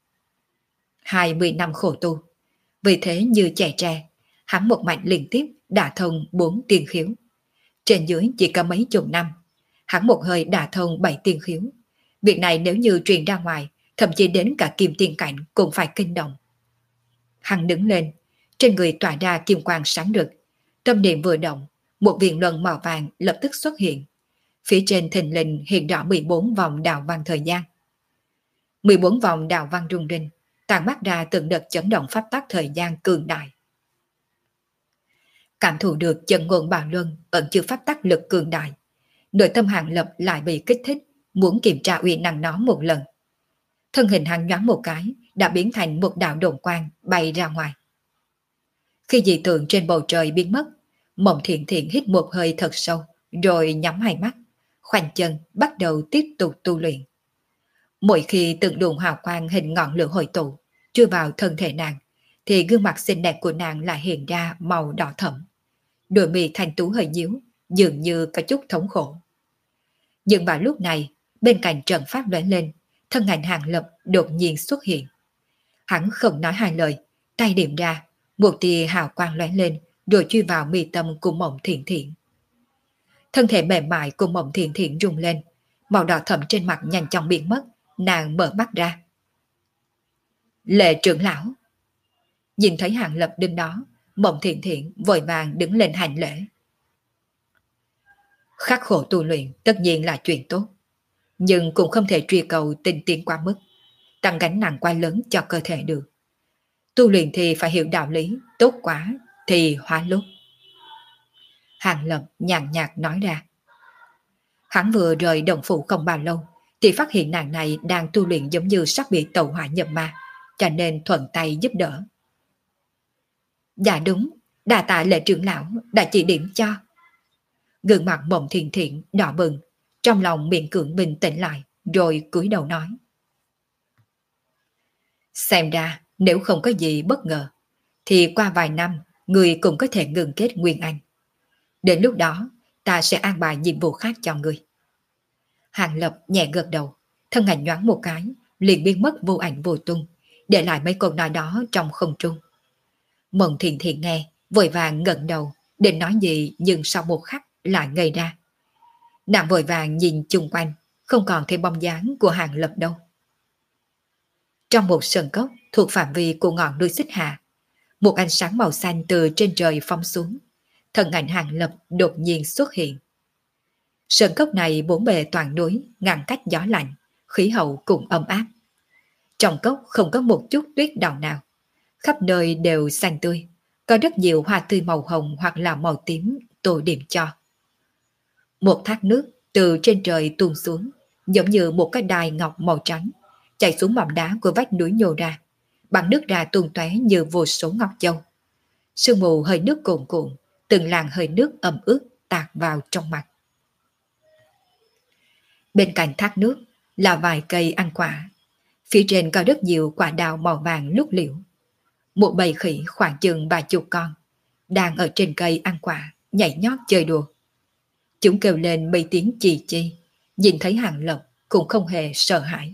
Speaker 1: Hai mươi năm khổ tu, vì thế như trẻ tre, hắn một mạch liên tiếp đả thông bốn tiên khiếu. Trên dưới chỉ có mấy chục năm, hắn một hơi đả thông bảy tiên khiếu. Việc này nếu như truyền ra ngoài, thậm chí đến cả kim tiên cảnh cũng phải kinh động. Hắn đứng lên, trên người tỏa ra kim quang sáng rực. Tâm niệm vừa động, một viên luân màu vàng lập tức xuất hiện. Phía trên thình lình hiện rõ mười bốn vòng đào vang thời gian. mười bốn vòng đào vang rung rinh, tàn mắt ra từng đợt chấn động pháp tắc thời gian cường đại. Cảm thụ được chân ngôn bào luân ẩn chứa pháp tắc lực cường đại, nội tâm Hàng Lập lại bị kích thích, muốn kiểm tra uy năng nó một lần. Thân hình hắn nhoáng một cái, đã biến thành một đạo đồn quang bay ra ngoài. Khi dị tượng trên bầu trời biến mất, Mộng Thiện Thiện hít một hơi thật sâu, rồi nhắm hai mắt, khoanh chân bắt đầu tiếp tục tu luyện. Mỗi khi từng luồng hào quang hình ngọn lửa hội tụ chui vào thân thể nàng, thì gương mặt xinh đẹp của nàng lại hiện ra màu đỏ thẫm. Đôi mi thanh tú hơi nhíu, dường như có chút thống khổ. Nhưng vào lúc này, bên cạnh trận pháp lóe lên, thân ảnh Hàng Lập đột nhiên xuất hiện. Hắn không nói hai lời, tay điểm ra, một tia hào quang lóe lên, rồi chui vào mi tâm của Mộng Thiện Thiện. Thân thể mềm mại của Mộng Thiện Thiện rung lên, màu đỏ thẫm trên mặt nhanh chóng biến mất, nàng mở mắt ra. Lệ trưởng lão. Nhìn thấy Hàng Lập đứng đó, Mộng Thiện Thiện vội vàng đứng lên hành lễ. Khắc khổ tu luyện tất nhiên là chuyện tốt, nhưng cũng không thể truy cầu tinh tiến quá mức, tăng gánh nặng quá lớn cho cơ thể được. Tu luyện thì phải hiểu đạo lý, tốt quá thì hóa lúc. Hàng Lập nhàn nhạt nói ra. Hắn vừa rời động phủ không bao lâu, thì phát hiện nàng này đang tu luyện giống như sắp bị tẩu hỏa nhập ma, cho nên thuận tay giúp đỡ. Dạ đúng, đà tạ Lệ trưởng lão đã chỉ điểm cho. Gương mặt Mộng Thiện Thiện đỏ bừng, trong lòng miệng cưỡng bình tĩnh lại, rồi cúi đầu nói. Xem ra nếu không có gì bất ngờ, thì qua vài năm người cũng có thể ngừng kết Nguyên Anh. Đến lúc đó ta sẽ an bài nhiệm vụ khác cho người. Hàng Lập nhẹ gật đầu, thân ảnh nhoáng một cái, liền biến mất vô ảnh vô tung, để lại mấy câu nói đó trong không trung. Mộng Thiện Thiện nghe, vội vàng ngẩng đầu, định nói gì nhưng sau một khắc lại ngây ra. Nàng vội vàng nhìn chung quanh, không còn thấy bóng dáng của Hàng Lập đâu. Trong một sân cốc thuộc phạm vi của ngọn núi Xích Hà, một ánh sáng màu xanh từ trên trời phóng xuống, thân ảnh Hàng Lập đột nhiên xuất hiện. Sơn cốc này bốn bề toàn núi, ngăn cách gió lạnh, khí hậu cũng ấm áp. Trong cốc không có một chút tuyết đọng nào, khắp nơi đều xanh tươi, có rất nhiều hoa tươi màu hồng hoặc là màu tím tô điểm cho. Một thác nước từ trên trời tuôn xuống, giống như một cái đài ngọc màu trắng, chảy xuống mỏm đá của vách núi nhô ra, bắn nước ra tuôn tóe như vô số ngọc châu. Sương mù hơi nước cuồn cuộn, từng làn hơi nước ẩm ướt tạt vào trong mặt. Bên cạnh thác nước là vài cây ăn quả. Phía trên có rất nhiều quả đào màu vàng lúc liễu. Một bầy khỉ khoảng chừng vài chục con đang ở trên cây ăn quả, nhảy nhót chơi đùa. Chúng kêu lên mấy tiếng chì chi, nhìn thấy Hàng Lập cũng không hề sợ hãi.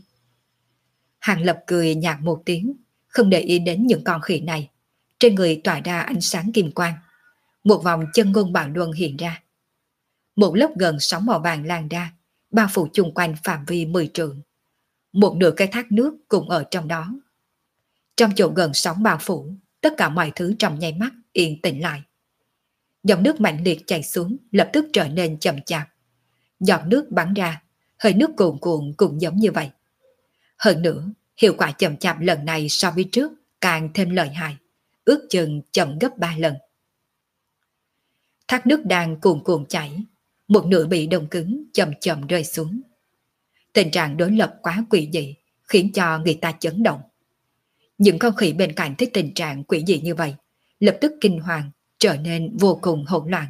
Speaker 1: Hàng Lập cười nhạt một tiếng, không để ý đến những con khỉ này. Trên người tỏa ra ánh sáng kim quang. Một vòng chân ngôn bạo luân hiện ra. Một lớp gần sóng màu vàng lan ra, bao phủ chung quanh phạm vi mười trượng. Một nửa cái thác nước cũng ở trong đó. Trong chỗ gần sóng bao phủ, tất cả mọi thứ trong nháy mắt yên tĩnh lại. Dòng nước mạnh liệt chảy xuống, lập tức trở nên chậm chạp. Giọt nước bắn ra, hơi nước cuồn cuộn cũng giống như vậy. Hơn nữa, hiệu quả chậm chạp lần này so với trước càng thêm lợi hại, ước chừng chậm gấp ba lần. Thác nước đang cuồn cuộn chảy, một nửa bị đông cứng chậm chậm rơi xuống. Tình trạng đối lập quá quỷ dị, khiến cho người ta chấn động. Những con khỉ bên cạnh thấy tình trạng quỷ dị như vậy, lập tức kinh hoàng, trở nên vô cùng hỗn loạn.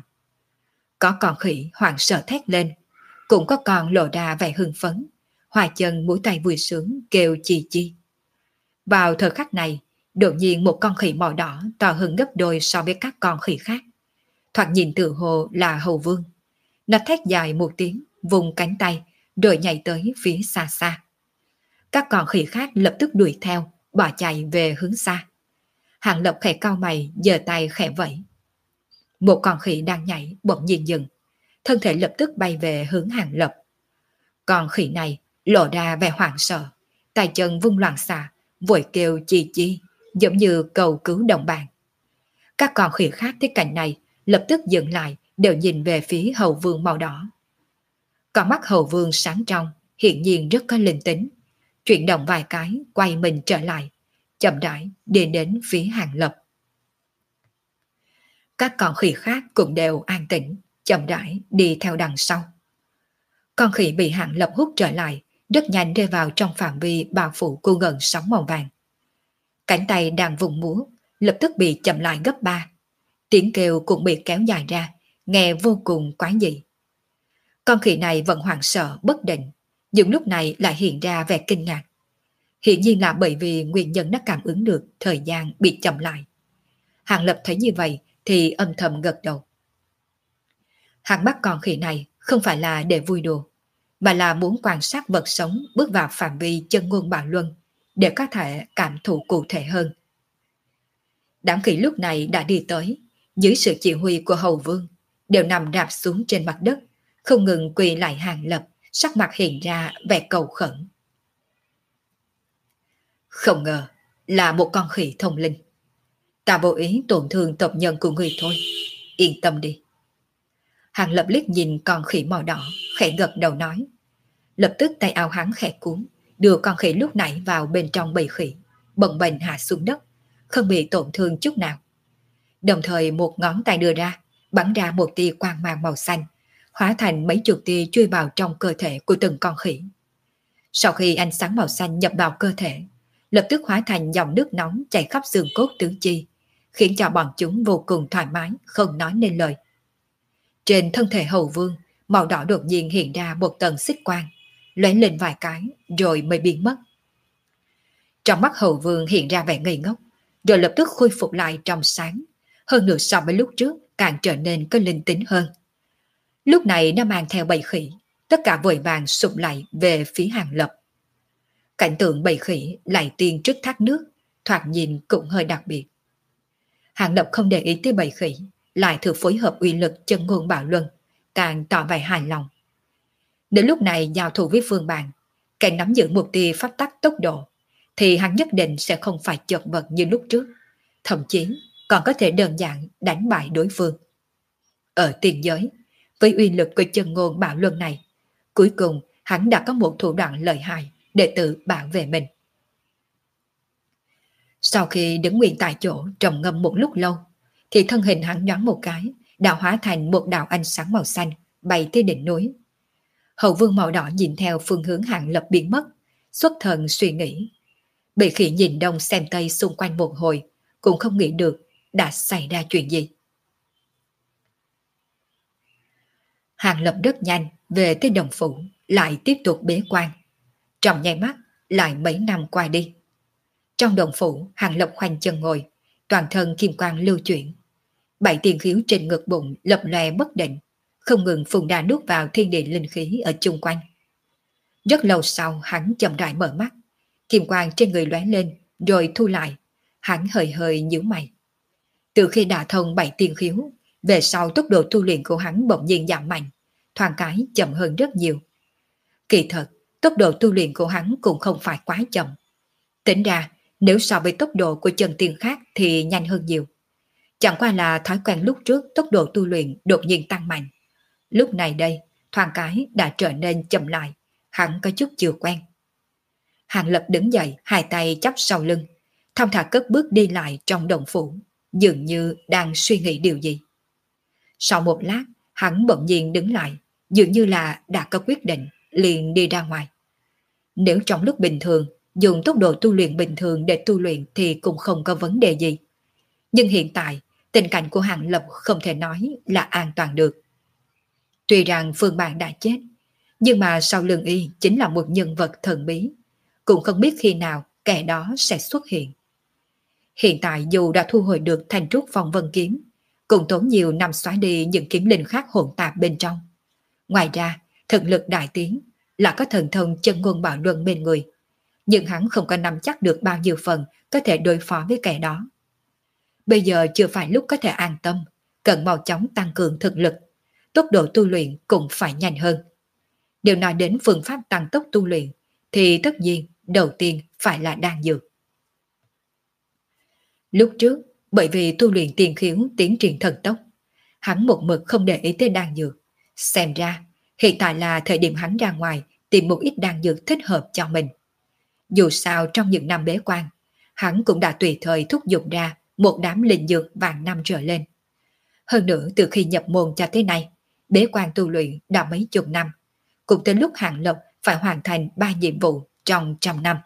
Speaker 1: Có con khỉ hoảng sợ thét lên, cũng có con lộ ra vẻ hưng phấn, hòa chân mũi tay vui sướng kêu chi chi. Vào thời khắc này, đột nhiên một con khỉ màu đỏ to hơn gấp đôi so với các con khỉ khác. Thoạt nhìn tự hồ là hầu vương. Nó thét dài một tiếng, vùng cánh tay, rồi nhảy tới phía xa xa. Các con khỉ khác lập tức đuổi theo, bỏ chạy về hướng xa. Hàng Lập khẽ cau mày, giơ tay khẽ vẫy. Một con khỉ đang nhảy bỗng nhiên dừng, thân thể lập tức bay về hướng Hàng Lập. Con khỉ này lộ ra vẻ hoảng sợ, tay chân vung loạn xạ, vội kêu chi chi, giống như cầu cứu đồng bạn. Các con khỉ khác thấy cảnh này, lập tức dừng lại, đều nhìn về phía hầu vương màu đỏ. Con mắt hầu vương sáng trong, hiện nhiên rất có linh tính. Chuyển động vài cái, quay mình trở lại, chậm rãi đi đến phía Hàng Lập. Các con khỉ khác cũng đều an tĩnh, chậm rãi đi theo đằng sau. Con khỉ bị Hàng Lập hút trở lại, rất nhanh rơi vào trong phạm vi bao phủ của gần sóng màu vàng. Cánh tay đang vùng múa, lập tức bị chậm lại gấp ba. Tiếng kêu cũng bị kéo dài ra, nghe vô cùng quái dị. Con khỉ này vẫn hoảng sợ, bất định, nhưng lúc này lại hiện ra vẻ kinh ngạc. Hiện nhiên là bởi vì nguyên nhân nó cảm ứng được thời gian bị chậm lại. Hàng Lập thấy như vậy thì âm thầm gật đầu. Hắn bắt con khỉ này không phải là để vui đùa, mà là muốn quan sát vật sống bước vào phạm vi chân ngôn bạo luân để có thể cảm thụ cụ thể hơn. Đám khỉ lúc này đã đi tới, dưới sự chỉ huy của hầu vương, đều nằm rạp xuống trên mặt đất, không ngừng quỳ lại Hàng Lập, sắc mặt hiện ra vẻ cầu khẩn. Không ngờ là một con khỉ thông linh. Ta vô ý tổn thương tộc nhân của người thôi, yên tâm đi. Hàng Lập liếc nhìn con khỉ màu đỏ, khẽ gật đầu nói. Lập tức tay áo hắn khẽ cuốn, đưa con khỉ lúc nãy vào bên trong bầy khỉ, bần bềnh hạ xuống đất, không bị tổn thương chút nào. Đồng thời một ngón tay đưa ra, bắn ra một tia quang mang màu xanh, hóa thành mấy chục tia chui vào trong cơ thể của từng con khỉ. Sau khi ánh sáng màu xanh nhập vào cơ thể, lập tức hóa thành dòng nước nóng chảy khắp xương cốt tứ chi, khiến cho bọn chúng vô cùng thoải mái, không nói nên lời. Trên thân thể hầu vương, màu đỏ đột nhiên hiện ra một tầng xích quang, lóe lên vài cái rồi mới biến mất. Trong mắt hầu vương hiện ra vẻ ngây ngốc, rồi lập tức khôi phục lại trong sáng, hơn nữa so với lúc trước càng trở nên có linh tính hơn. Lúc này nó mang theo bầy khỉ, tất cả vội vàng sụp lại về phía Hàng Lập. Cảnh tượng bầy khỉ lại tiên trước thác nước, thoạt nhìn cũng hơi đặc biệt. Hàng Lập không để ý tới bầy khỉ, lại thử phối hợp uy lực chân ngôn bạo luân, càng tỏ vẻ hài lòng. Đến lúc này giao thủ với Phương Bàn, càng nắm giữ một tia pháp tắc tốc độ, thì hắn nhất định sẽ không phải chật vật như lúc trước, thậm chí còn có thể đơn giản đánh bại đối phương. Ở tiền giới, với uy lực của chân ngôn bạo luân này, cuối cùng hắn đã có một thủ đoạn lợi hại để tự bảo vệ mình. Sau khi đứng nguyên tại chỗ trầm ngâm một lúc lâu, thì thân hình hắn nhoáng một cái, đã hóa thành một đạo ánh sáng màu xanh, bay tới đỉnh núi. Hầu vương màu đỏ nhìn theo phương hướng Hàng Lập biến mất, xuất thần suy nghĩ. Bị khỉ nhìn đông xem tây xung quanh một hồi, cũng không nghĩ được đã xảy ra chuyện gì. Hàng Lập rất nhanh về tới đồng phủ, lại tiếp tục bế quan. Trong nháy mắt, lại mấy năm qua đi. Trong động phủ, Hàng Lập khoanh chân ngồi, toàn thân kim quang lưu chuyển. Bảy tiền khiếu trên ngực bụng lập lòe bất định, không ngừng phun ra nuốt vào thiên địa linh khí ở chung quanh. Rất lâu sau hắn chậm rãi mở mắt, kim quang trên người lóe lên rồi thu lại, hắn hơi hơi nhíu mày. Từ khi đả thông bảy tiền khiếu, về sau tốc độ tu luyện của hắn bỗng nhiên giảm mạnh, thoáng cái chậm hơn rất nhiều. Kỳ thật, tốc độ tu luyện của hắn cũng không phải quá chậm. Tính ra, nếu so với tốc độ của chân tiên khác thì nhanh hơn nhiều. Chẳng qua là thói quen lúc trước tốc độ tu luyện đột nhiên tăng mạnh. Lúc này đây, thoáng cái đã trở nên chậm lại, hắn có chút chưa quen. Hàng Lập đứng dậy, hai tay chắp sau lưng, thong thả cất bước đi lại trong động phủ, dường như đang suy nghĩ điều gì. Sau một lát, hắn bỗng nhiên đứng lại, dường như là đã có quyết định, liền đi ra ngoài. Nếu trong lúc bình thường, dùng tốc độ tu luyện bình thường để tu luyện thì cũng không có vấn đề gì. Nhưng hiện tại, tình cảnh của Hàng Lập không thể nói là an toàn được. Tuy rằng Phương Bạn đã chết, nhưng mà sau lưng y chính là một nhân vật thần bí, cũng không biết khi nào kẻ đó sẽ xuất hiện. Hiện tại dù đã thu hồi được thành trúc phong vân kiếm, cũng tốn nhiều năm xóa đi những kiếm linh khác hỗn tạp bên trong. Ngoài ra, thực lực đại tiến là có thần thông chân ngôn bảo luận bên người, nhưng hắn không có nắm chắc được bao nhiêu phần có thể đối phó với kẻ đó. Bây giờ chưa phải lúc có thể an tâm, cần mau chóng tăng cường thực lực, tốc độ tu luyện cũng phải nhanh hơn. Nếu nói đến phương pháp tăng tốc tu luyện, thì tất nhiên đầu tiên phải là đan dược. Lúc trước, bởi vì tu luyện tiền khiếu tiến triển thần tốc, hắn một mực không để ý tới đan dược. Xem ra, hiện tại là thời điểm hắn ra ngoài tìm một ít đan dược thích hợp cho mình. Dù sao trong những năm bế quan, hắn cũng đã tùy thời thúc giục ra một đám linh dược vàng năm trở lên. Hơn nữa từ khi nhập môn cho tới nay, bế quan tu luyện đã mấy chục năm, cũng tới lúc Hàng Lập phải hoàn thành ba nhiệm vụ trong trăm năm.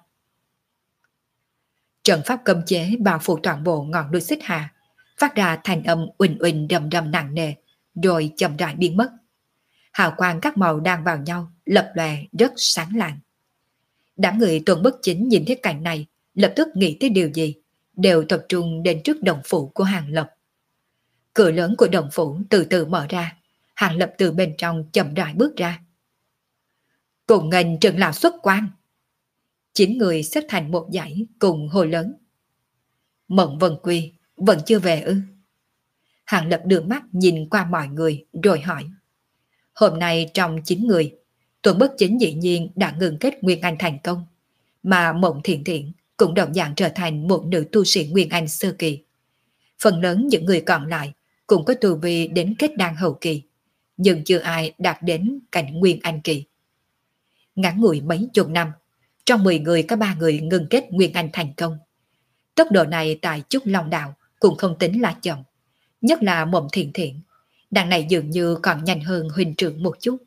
Speaker 1: Trận pháp cấm chế bao phủ toàn bộ ngọn núi Xích Hà, phát ra thành âm uỳnh uỳnh đầm đầm nặng nề, rồi chậm rãi biến mất. Hào quang các màu đang vào nhau, lập lòe rất sáng lạng. Đám người Tuần Bất Chính nhìn thấy cảnh này, lập tức nghĩ tới điều gì, đều tập trung đến trước động phủ của Hàng Lập. Cửa lớn của động phủ từ từ mở ra, Hàng Lập từ bên trong chậm rãi bước ra. Cùng ngành trưởng lão xuất quan. Chín người xếp thành một dãy cùng hô lớn. Mộng Vân Quy vẫn chưa về ư? Hàng Lập đưa mắt nhìn qua mọi người rồi hỏi. Hôm nay trong chín người, Tuần Bất Chính dĩ nhiên đã ngừng kết Nguyên Anh thành công, mà Mộng Thiện Thiện cũng đồng dạng trở thành một nữ tu sĩ Nguyên Anh sơ kỳ. Phần lớn những người còn lại cũng có tu vi đến kết đan hậu kỳ, nhưng chưa ai đạt đến cảnh Nguyên Anh kỳ. Ngắn ngủi mấy chục năm, trong mười người có ba người ngừng kết Nguyên Anh thành công. Tốc độ này tại Trúc Long Đạo cũng không tính là chậm, nhất là Mộng Thiện Thiện, đằng này dường như còn nhanh hơn huynh trưởng một chút.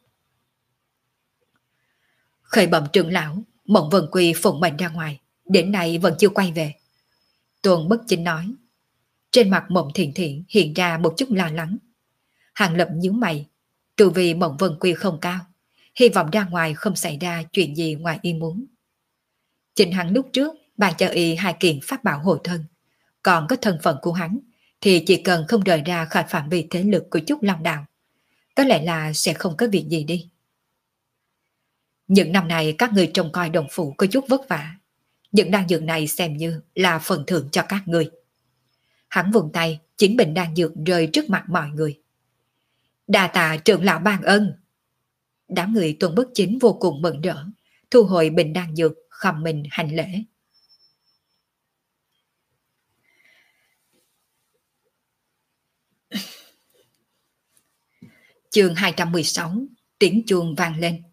Speaker 1: Khởi bẩm trưởng lão, Mộng Vân Quy phụng mệnh ra ngoài, đến nay vẫn chưa quay về. Tuần Bất Chính nói. Trên mặt Mộng Thiện Thiện hiện ra một chút lo lắng. Hàng Lập nhíu mày, tu vi Mộng Vân Quy không cao, hy vọng ra ngoài không xảy ra chuyện gì ngoài ý muốn. Chính hắn lúc trước bàn cho y hai kiện pháp bảo hộ thân, còn có thân phận của hắn thì chỉ cần không rời ra khỏi phạm vi thế lực của Trúc Long Đạo, có lẽ là sẽ không có việc gì đi. Những năm này các người trông coi đồng phủ có chút vất vả, những đan dược này xem như là phần thưởng cho các người. Hắn vùng tay, chín bình đan dược rơi trước mặt mọi người. Đa tạ trưởng lão ban ân. Đám người Tuần Bất Chính vô cùng mừng rỡ, thu hồi bình đan dược, khom mình hành lễ. Chương hai trăm mười sáu, tiếng chuông vang lên.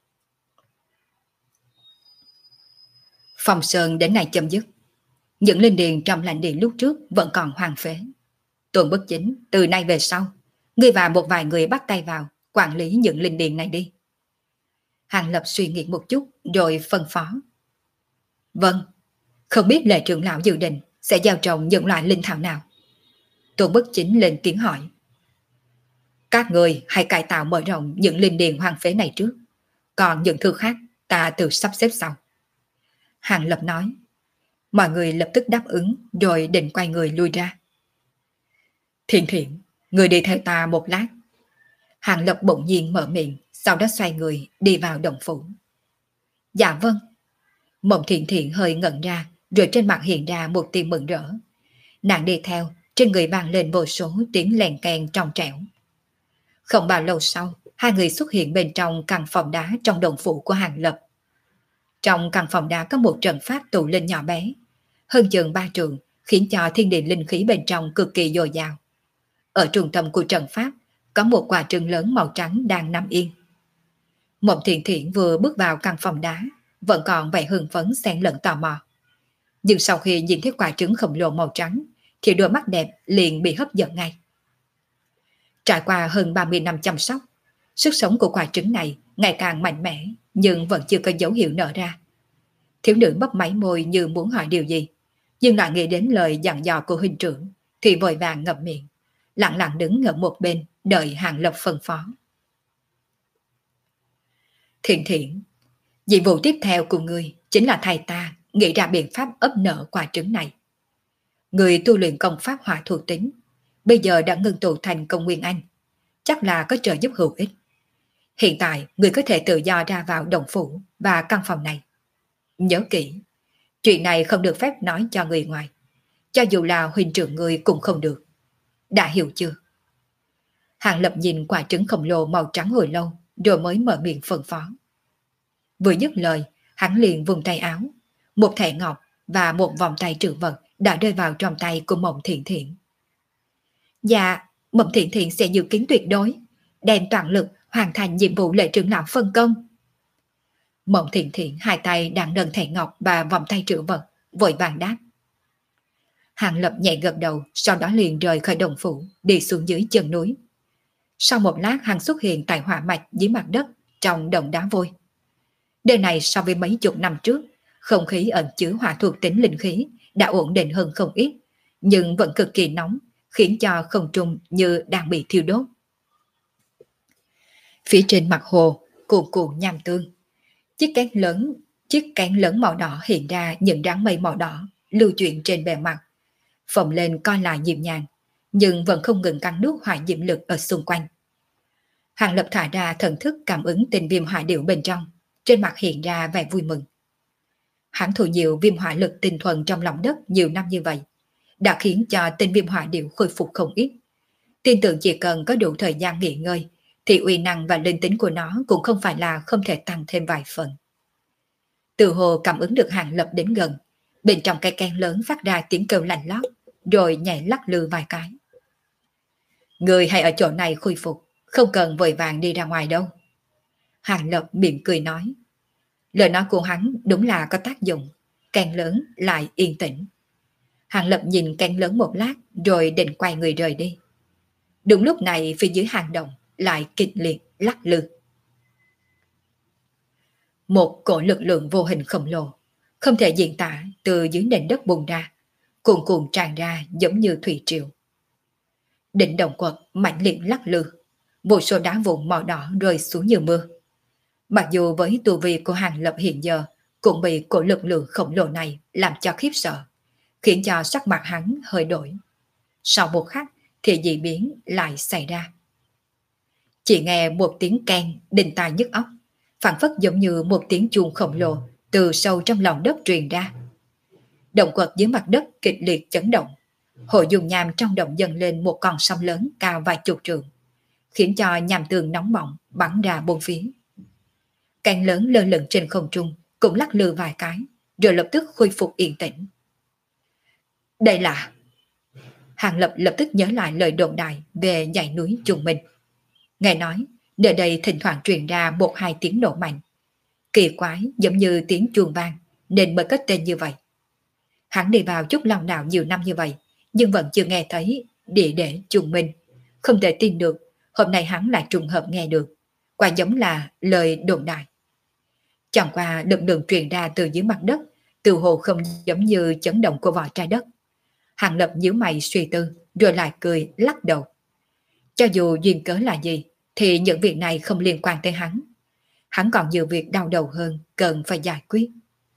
Speaker 1: Phong sơn đến nay chấm dứt. Những linh điền trong lãnh địa lúc trước vẫn còn hoang phế. Tuần Bất Chính, từ nay về sau, ngươi và một vài người bắt tay vào quản lý những linh điền này đi. Hàng Lập suy nghĩ một chút rồi phân phó. Vâng, không biết Lệ trưởng lão dự định sẽ gieo trồng những loại linh thảo nào? Tuần Bất Chính lên tiếng hỏi. Các người hãy cải tạo mở rộng những linh điền hoang phế này trước. Còn những thứ khác ta tự sắp xếp sau. Hàng Lập nói. Mọi người lập tức đáp ứng rồi định quay người lui ra. Thiện Thiện, người đi theo ta một lát. Hàng Lập bỗng nhiên mở miệng, sau đó xoay người đi vào động phủ. Dạ vâng. Mộng Thiện Thiện hơi ngẩn ra, rồi trên mặt hiện ra một tia mừng rỡ. Nàng đi theo, trên người vang lên vô số tiếng lèn keng trong trẻo. Không bao lâu sau, hai người xuất hiện bên trong căn phòng đá trong động phủ của Hàng Lập. Trong căn phòng đá có một trận pháp tụ linh nhỏ bé, hơn chừng ba trường, khiến cho thiên địa linh khí bên trong cực kỳ dồi dào. Ở trung tâm của trận pháp, có một quả trứng lớn màu trắng đang nằm yên. Mộng Thiện Thiện vừa bước vào căn phòng đá, vẫn còn vẻ hưng phấn xen lẫn tò mò. Nhưng sau khi nhìn thấy quả trứng khổng lồ màu trắng, thì đôi mắt đẹp liền bị hấp dẫn ngay. Trải qua hơn ba mươi năm chăm sóc, sức sống của quả trứng này ngày càng mạnh mẽ, nhưng vẫn chưa có dấu hiệu nở ra. Thiếu nữ bấp máy môi như muốn hỏi điều gì, nhưng lại nghĩ đến lời dặn dò của huynh trưởng, thì vội vàng ngậm miệng, lặng lặng đứng ở một bên, đợi Hàng Lập phân phó. Thiện Thiện, nhiệm vụ tiếp theo của ngươi chính là thầy ta nghĩ ra biện pháp ấp nở quả trứng này. Người tu luyện công pháp hỏa thuộc tính, bây giờ đã ngưng tụ thành công nguyên anh, chắc là có trợ giúp hữu ích. Hiện tại, người có thể tự do ra vào động phủ và căn phòng này. Nhớ kỹ, chuyện này không được phép nói cho người ngoài, cho dù là huynh trưởng người cũng không được. Đã hiểu chưa? Hàng Lập nhìn quả trứng khổng lồ màu trắng hồi lâu, rồi mới mở miệng phân phó. Vừa dứt lời, hắn liền vùng tay áo, một thẻ ngọc và một vòng tay trữ vật đã rơi vào trong tay của Mộng Thiện Thiện. Dạ, Mộng Thiện Thiện sẽ dự kiến tuyệt đối, đem toàn lực hoàn thành nhiệm vụ lệ trưởng lão phân công. Mộng Thiện Thiện hai tay đang nâng thẻ ngọc và vòng tay trữ vật, vội vàng đáp. Hàng Lập nhẹ gật đầu, sau đó liền rời khỏi đồng phủ, đi xuống dưới chân núi. Sau một lát hắn xuất hiện tại hỏa mạch dưới mặt đất trong đồng đá vôi. Nơi này so với mấy chục năm trước, không khí ẩn chứa hỏa thuộc tính linh khí đã ổn định hơn không ít, nhưng vẫn cực kỳ nóng, khiến cho không trung như đang bị thiêu đốt. Phía trên mặt hồ, cuồn cuộn nham tương. Chiếc cán lớn, chiếc cán lớn màu đỏ hiện ra những đám mây màu đỏ lưu chuyển trên bề mặt, phồng lên co lại nhịp nhàng, nhưng vẫn không ngừng cắn nuốt hỏa diệm lực ở xung quanh. Hàng Lập thả ra thần thức cảm ứng tình viêm hỏa điệu bên trong, trên mặt hiện ra vẻ vui mừng. Hắn thu nhiều viêm hỏa lực tinh thuần trong lòng đất nhiều năm như vậy, đã khiến cho tình viêm hỏa điệu khôi phục không ít. Tin tưởng chỉ cần có đủ thời gian nghỉ ngơi, thì uy năng và linh tính của nó cũng không phải là không thể tăng thêm vài phần. Từ hồ cảm ứng được Hàng Lập đến gần, bên trong cây can lớn phát ra tiếng kêu lạnh lót, rồi nhảy lắc lư vài cái. Người hãy ở chỗ này khôi phục, không cần vội vàng đi ra ngoài đâu. Hàng Lập mỉm cười nói. Lời nói của hắn đúng là có tác dụng, can lớn lại yên tĩnh. Hàng Lập nhìn can lớn một lát, rồi định quay người rời đi. Đúng lúc này phía dưới hang động lại kịch liệt lắc lư. Một cỗ lực lượng vô hình khổng lồ, không thể diễn tả, từ dưới nền đất bùng ra, cuồn cuộn tràn ra giống như thủy triều. Đỉnh động quật mạnh liệt lắc lư, vô số đá vụn màu đỏ rơi xuống như mưa. Mặc dù với tu vi của Hàng Lập hiện giờ cũng bị cỗ lực lượng khổng lồ này làm cho khiếp sợ, khiến cho sắc mặt hắn hơi đổi. Sau một khắc thì dị biến lại xảy ra. Chỉ nghe một tiếng keng đinh tai nhức óc, phảng phất giống như một tiếng chuông khổng lồ từ sâu trong lòng đất truyền ra. Động quật dưới mặt đất kịch liệt chấn động, hồ dung nham trong động dâng lên một con sông lớn cao vài chục trượng, khiến cho nham tường nóng bỏng bắn ra bốn phía. Cánh lớn lơ lửng trên không trung cũng lắc lư vài cái, rồi lập tức khôi phục yên tĩnh. Đây là... Hàng Lập lập tức nhớ lại lời đồn đại về dãy núi Trung Minh. Nghe nói, nơi đây thỉnh thoảng truyền ra một hai tiếng nổ mạnh. Kỳ quái giống như tiếng chuông vang, nên mới có tên như vậy. Hắn đi vào Trúc Long Đạo nhiều năm như vậy, nhưng vẫn chưa nghe thấy địa để Trung Minh. Không thể tin được, hôm nay hắn lại trùng hợp nghe được. Quả giống là lời đồn đại. Chẳng qua lực lượng truyền ra từ dưới mặt đất, từ hồ không giống như chấn động của vỏ trái đất. Hàng Lập nhíu mày suy tư, rồi lại cười lắc đầu. Cho dù duyên cớ là gì, thì những việc này không liên quan tới hắn. hắn còn nhiều việc đau đầu hơn cần phải giải quyết.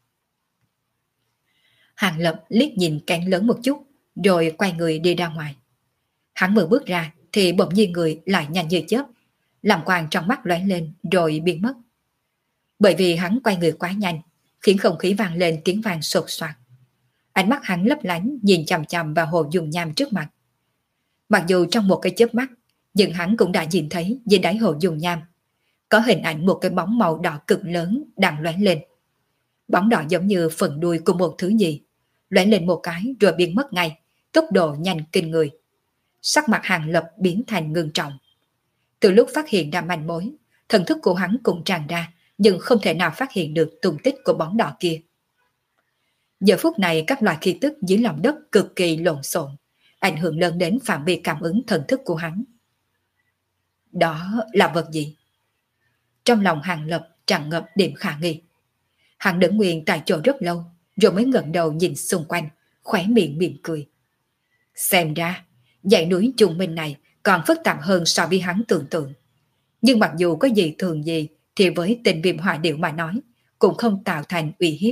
Speaker 1: Hàng Lập liếc nhìn cánh lớn một chút, rồi quay người đi ra ngoài. Hắn vừa bước ra thì bỗng nhiên người lại nhanh như chớp, làm quang trong mắt lóe lên rồi biến mất. Bởi vì hắn quay người quá nhanh, khiến không khí vang lên tiếng vang sột soạt. Ánh mắt hắn lấp lánh nhìn chằm chằm vào hồ dung nham trước mặt. Mặc dù trong một cái chớp mắt, nhưng hắn cũng đã nhìn thấy dưới đáy hồ dung nham có hình ảnh một cái bóng màu đỏ cực lớn đang lóe lên. Bóng đỏ giống như phần đuôi của một thứ gì, lóe lên một cái rồi biến mất ngay, tốc độ nhanh kinh người. Sắc mặt Hàng Lập biến thành ngưng trọng. Từ lúc phát hiện ra manh mối, thần thức của hắn cũng tràn ra, nhưng không thể nào phát hiện được tung tích của bóng đỏ kia. Giờ phút này các loại khí tức dưới lòng đất cực kỳ lộn xộn, ảnh hưởng lớn đến phạm vi cảm ứng thần thức của hắn. Đó là vật gì? Trong lòng Hàng Lập tràn ngập điểm khả nghi. Hắn đứng nguyên tại chỗ rất lâu, rồi mới ngẩng đầu nhìn xung quanh, khóe miệng mỉm cười. Xem ra, dãy núi Trung Minh này còn phức tạp hơn so với hắn tưởng tượng. Nhưng mặc dù có gì thường gì, thì với tình viêm hỏa điệu mà nói, cũng không tạo thành uy hiếp.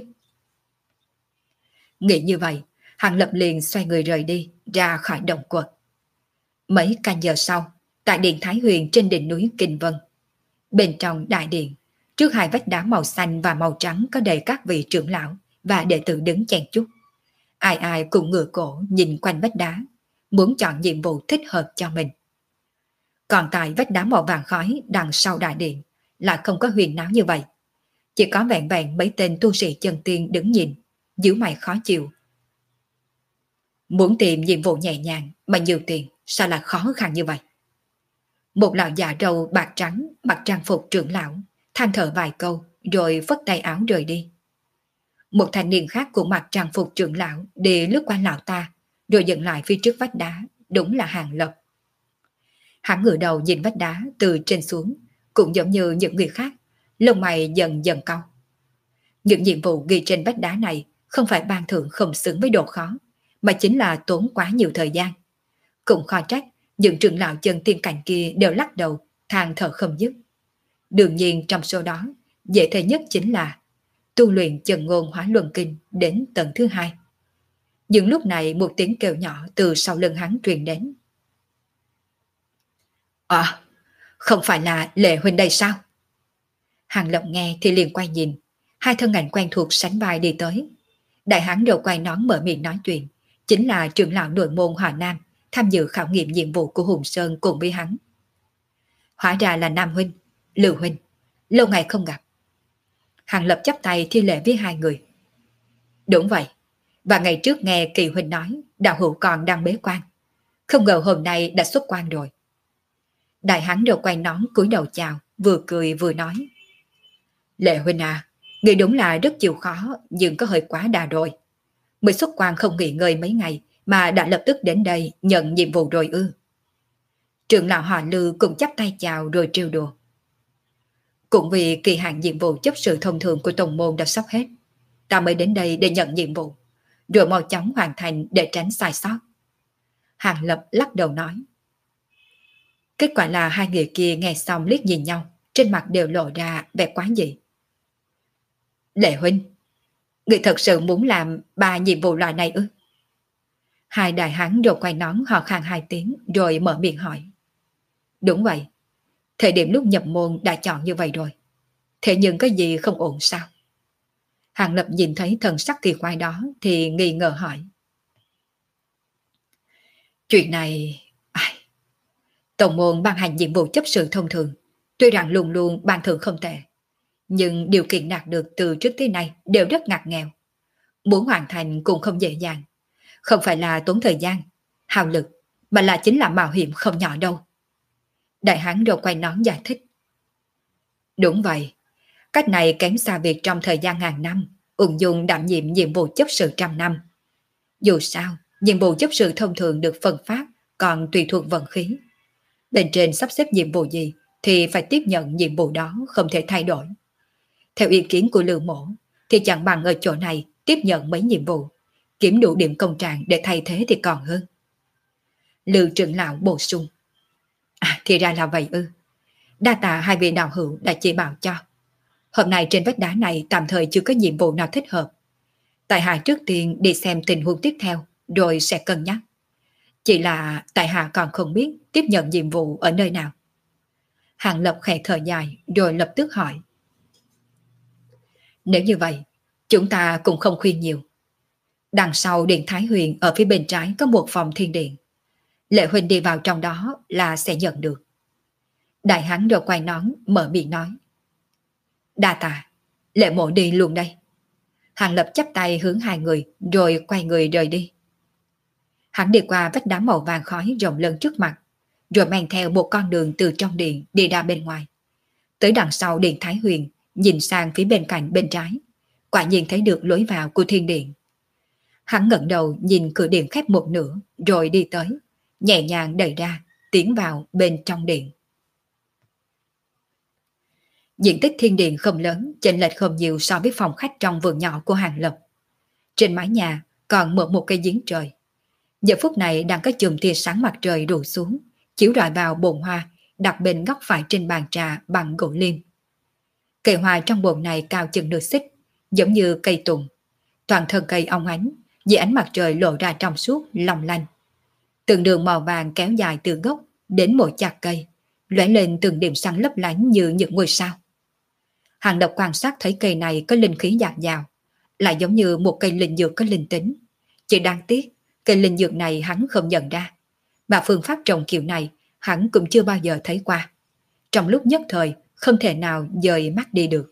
Speaker 1: Nghĩ như vậy, Hàng Lập liền xoay người rời đi, ra khỏi động quật. Mấy canh giờ sau, tại điện Thái Huyền trên đỉnh núi Kinh Vân. Bên trong đại điện, trước hai vách đá màu xanh và màu trắng có đầy các vị trưởng lão và đệ tử đứng chen chúc. Ai ai cũng ngửa cổ nhìn quanh vách đá, muốn chọn nhiệm vụ thích hợp cho mình. Còn tại vách đá màu vàng khói đằng sau đại điện lại không có huyền náo như vậy. Chỉ có vẹn vẹn mấy tên tu sĩ chân tiên đứng nhìn, nhíu mày khó chịu. Muốn tìm nhiệm vụ nhẹ nhàng mà nhiều tiền, sao lại khó khăn như vậy? Một lão già râu bạc trắng mặc trang phục trưởng lão than thở vài câu rồi phất tay áo rời đi. Một thanh niên khác cũng mặc trang phục trưởng lão đi lướt qua lão ta rồi dừng lại phía trước vách đá, đúng là Hàng Lập. Hắn ngửa đầu nhìn vách đá từ trên xuống, cũng giống như những người khác, lông mày dần dần cau. Những nhiệm vụ ghi trên vách đá này không phải ban thưởng không xứng với độ khó, mà chính là tốn quá nhiều thời gian. Cũng khó trách những trưởng lão chân tiên cảnh kia đều lắc đầu, than thở không dứt. Đương nhiên trong số đó, dễ thấy nhất chính là tu luyện Chân Ngôn Hóa Luân Kinh đến tầng thứ hai. Nhưng lúc này một tiếng kêu nhỏ từ sau lưng hắn truyền đến. À, không phải là Lệ huynh đây sao? Hàng Lập nghe thì liền quay nhìn, hai thân ảnh quen thuộc sánh vai đi tới. Đại hán đầu quay nón mở miệng nói chuyện, chính là trưởng lão nội môn Hòa Nam, tham dự khảo nghiệm nhiệm vụ của Hùng Sơn cùng với hắn. Hóa ra là Nam huynh, Lưu huynh, lâu ngày không gặp. Hàng Lập chắp tay thi lễ với hai người. Đúng vậy, và ngày trước nghe Kỳ huynh nói đạo hữu còn đang bế quan, không ngờ hôm nay đã xuất quan rồi. Đại hán đầu quay nón cúi đầu chào, vừa cười vừa nói. Lệ huynh à, người đúng là rất chịu khó, nhưng có hơi quá đà rồi. Mới xuất quan không nghỉ ngơi mấy ngày mà đã lập tức đến đây nhận nhiệm vụ rồi ư? Trưởng lão họ Lư cùng chắp tay chào rồi trêu đùa. Cũng vì kỳ hạn nhiệm vụ chấp sự thông thường của tổng môn đã sắp hết, ta mới đến đây để nhận nhiệm vụ, rồi mau chóng hoàn thành để tránh sai sót. Hàng Lập lắc đầu nói. Kết quả là hai người kia nghe xong liếc nhìn nhau, trên mặt đều lộ ra vẻ quá dị. Lệ huynh, người thật sự muốn làm ba nhiệm vụ loại này ư? Hai đại hán rồi quay nón họ khang hai tiếng rồi mở miệng hỏi. Đúng vậy, thời điểm lúc nhập môn đã chọn như vậy rồi. Thế nhưng có gì không ổn sao? Hàng Lập nhìn thấy thần sắc kỳ quái đó thì nghi ngờ hỏi. Chuyện này... Ai... Tổng môn ban hành nhiệm vụ chấp sự thông thường, tuy rằng luôn luôn ban thưởng không tệ, nhưng điều kiện đạt được từ trước tới nay đều rất ngặt nghèo. Muốn hoàn thành cũng không dễ dàng, không phải là tốn thời gian, hao lực, mà là chính là mạo hiểm không nhỏ đâu. Đại hán rồi quay nón giải thích. Đúng vậy, cách này kém xa việc trong thời gian ngàn năm, ung dung đảm nhiệm nhiệm vụ chấp sự trăm năm. Dù sao, nhiệm vụ chấp sự thông thường được phân phát, còn tùy thuộc vận khí. Bên trên sắp xếp nhiệm vụ gì thì phải tiếp nhận nhiệm vụ đó, không thể thay đổi. Theo ý kiến của Lưu Mổ thì chẳng bằng ở chỗ này tiếp nhận mấy nhiệm vụ, kiếm đủ điểm công trạng để thay thế thì còn hơn. Lưu trưởng lão bổ sung. À, thì ra là vậy ư. Đa tạ hai vị đạo hữu đã chỉ bảo cho. Hôm nay trên vách đá này tạm thời chưa có nhiệm vụ nào thích hợp. Tại hạ trước tiên đi xem tình huống tiếp theo, rồi sẽ cân nhắc. Chỉ là tại hạ còn không biết tiếp nhận nhiệm vụ ở nơi nào. Hàng Lập khẽ thở dài rồi lập tức hỏi. Nếu như vậy, chúng ta cũng không khuyên nhiều. Đằng sau điện Thái Huyền ở phía bên trái có một phòng thiên điện. Lệ huynh đi vào trong đó là sẽ nhận được. Đại hắn rồi quay nón mở miệng nói. Đa tạ, Lệ mộ đi luôn đây. Hàng Lập chắp tay hướng hai người rồi quay người rời đi. Hắn đi qua vách đá màu vàng khói rộng lớn trước mặt, rồi mang theo một con đường từ trong điện đi ra bên ngoài. Tới đằng sau điện Thái Huyền, nhìn sang phía bên cạnh bên trái, quả nhiên thấy được lối vào của thiên điện. Hắn ngẩng đầu nhìn cửa điện khép một nửa rồi đi tới, nhẹ nhàng đẩy ra, tiến vào bên trong điện. Diện tích thiên điện không lớn, chênh lệch không nhiều so với phòng khách trong vườn nhỏ của Hàng Lập. Trên mái nhà còn mở một cây giếng trời. Giờ phút này đang có chùm tia sáng mặt trời đổ xuống, chiếu rọi vào bồn hoa đặt bên góc phải trên bàn trà bằng gỗ lim. Cây hoa trong bồn này cao chừng nửa xích, giống như cây tùng. Toàn thân cây óng ánh, dưới ánh mặt trời lộ ra trong suốt, long lanh. Từng đường màu vàng kéo dài từ gốc đến mỗi chạc cây, lóe lên từng điểm sáng lấp lánh như những ngôi sao. Hàng Lập quan sát thấy cây này có linh khí dạt dào, lại giống như một cây linh dược có linh tính. Chỉ đáng tiếc, cây linh dược này hắn không nhận ra, mà phương pháp trồng kiểu này hắn cũng chưa bao giờ thấy qua. Trong lúc nhất thời, không thể nào dời mắt đi được.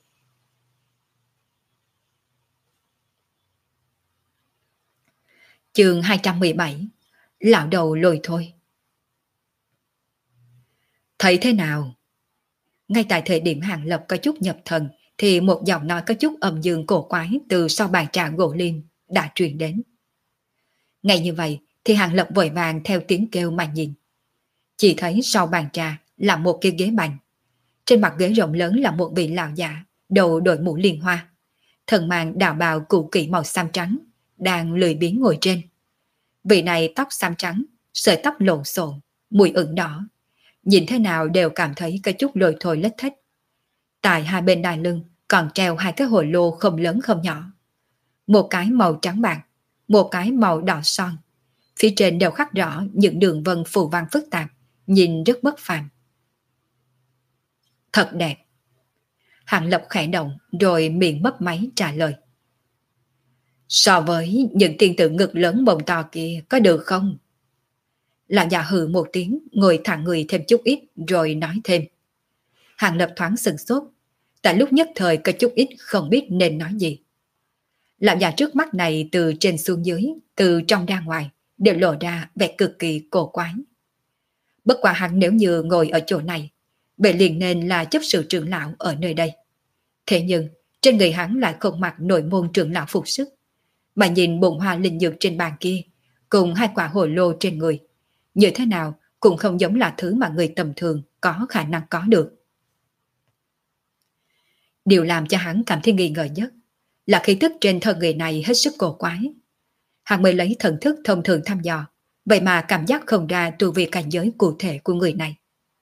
Speaker 1: Chương hai trăm mười bảy. Lão đầu lôi thôi. Thấy thế nào? Ngay tại thời điểm Hàng Lập có chút nhập thần, thì một giọng nói có chút âm dương cổ quái từ sau bàn trà gỗ lim đã truyền đến. Ngay như vậy thì Hàng Lập vội vàng theo tiếng kêu mà nhìn. Chỉ thấy sau bàn trà là một cái ghế bành. Trên mặt ghế rộng lớn là một vị lão giả, đầu đội mũ liên hoa, thân mang đạo bào cũ kỹ màu xám trắng, đang lười biếng ngồi trên. Vị này tóc xám trắng, sợi tóc lộn xộn, mùi ửng đỏ, nhìn thế nào đều cảm thấy có chút lôi thôi lết thết. Tại hai bên đai lưng còn treo hai cái hồ lô không lớn không nhỏ. Một cái màu trắng bạc, một cái màu đỏ son. Phía trên đều khắc rõ những đường vân phù văn phức tạp, nhìn rất bất phàm. Thật đẹp. Hàng Lập khẽ động rồi miệng mấp máy trả lời. So với những tiên tử ngực lớn bồng to kia có được không? Lão già hừ một tiếng, ngồi thẳng người thêm chút ít rồi nói thêm. Hàng Lập thoáng sừng sốt, tại lúc nhất thời có chút ít không biết nên nói gì. Lão già trước mắt này từ trên xuống dưới, từ trong ra ngoài, đều lộ ra vẻ cực kỳ cổ quái. Bất quả hắn nếu như ngồi ở chỗ này, vậy liền nên là chấp sự trưởng lão ở nơi đây. Thế nhưng, trên người hắn lại không mặc nội môn trưởng lão phục sức, mà nhìn bồn hoa linh dược trên bàn kia, cùng hai quả hồ lô trên người, như thế nào cũng không giống là thứ mà người tầm thường có khả năng có được. Điều làm cho hắn cảm thấy nghi ngờ nhất là khí tức trên thân người này hết sức cổ quái. Hắn mới lấy thần thức thông thường thăm dò, vậy mà cảm giác không ra tu vi cảnh giới cụ thể của người này.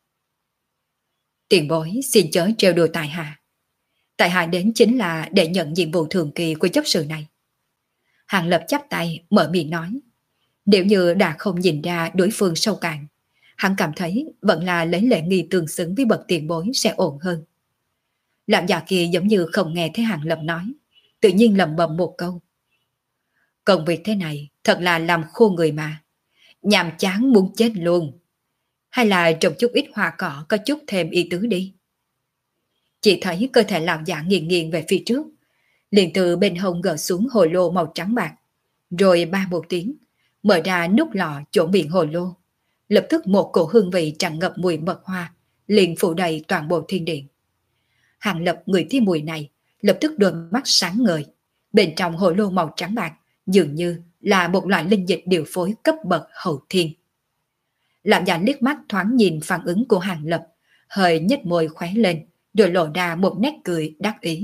Speaker 1: Tiền bối xin chớ trêu đùa tại hạ. Tại hạ đến chính là để nhận nhiệm vụ thường kỳ của chấp sự này. Hàng Lập chắp tay mở miệng nói. Nếu như đã không nhìn ra đối phương sâu cạn, hắn cảm thấy vẫn là lấy lễ nghi tương xứng với bậc tiền bối sẽ ổn hơn. Lão già kia giống như không nghe thấy Hàng Lập nói, tự nhiên lẩm bẩm một câu. Công việc thế này thật là làm khô người mà, nhàm chán muốn chết luôn. Hay là trồng chút ít hoa cỏ có chút thêm ý tứ đi. Chỉ thấy cơ thể lão già nghiêng nghiêng về phía trước, liền từ bên hông gỡ xuống hồ lô màu trắng bạc, rồi ba một tiếng mở ra nút lọ chỗ miệng hồ lô. Lập tức một cổ hương vị tràn ngập mùi mật hoa liền phủ đầy toàn bộ thiên điện. Hàng Lập người thấy mùi này, lập tức đôi mắt sáng ngời. Bên trong hồ lô màu trắng bạc dường như là một loại linh dịch điều phối cấp bậc hậu thiên. Lão già liếc mắt thoáng nhìn phản ứng của Hàng Lập, hơi nhếch môi khóe lên, rồi lộ ra một nét cười đắc ý.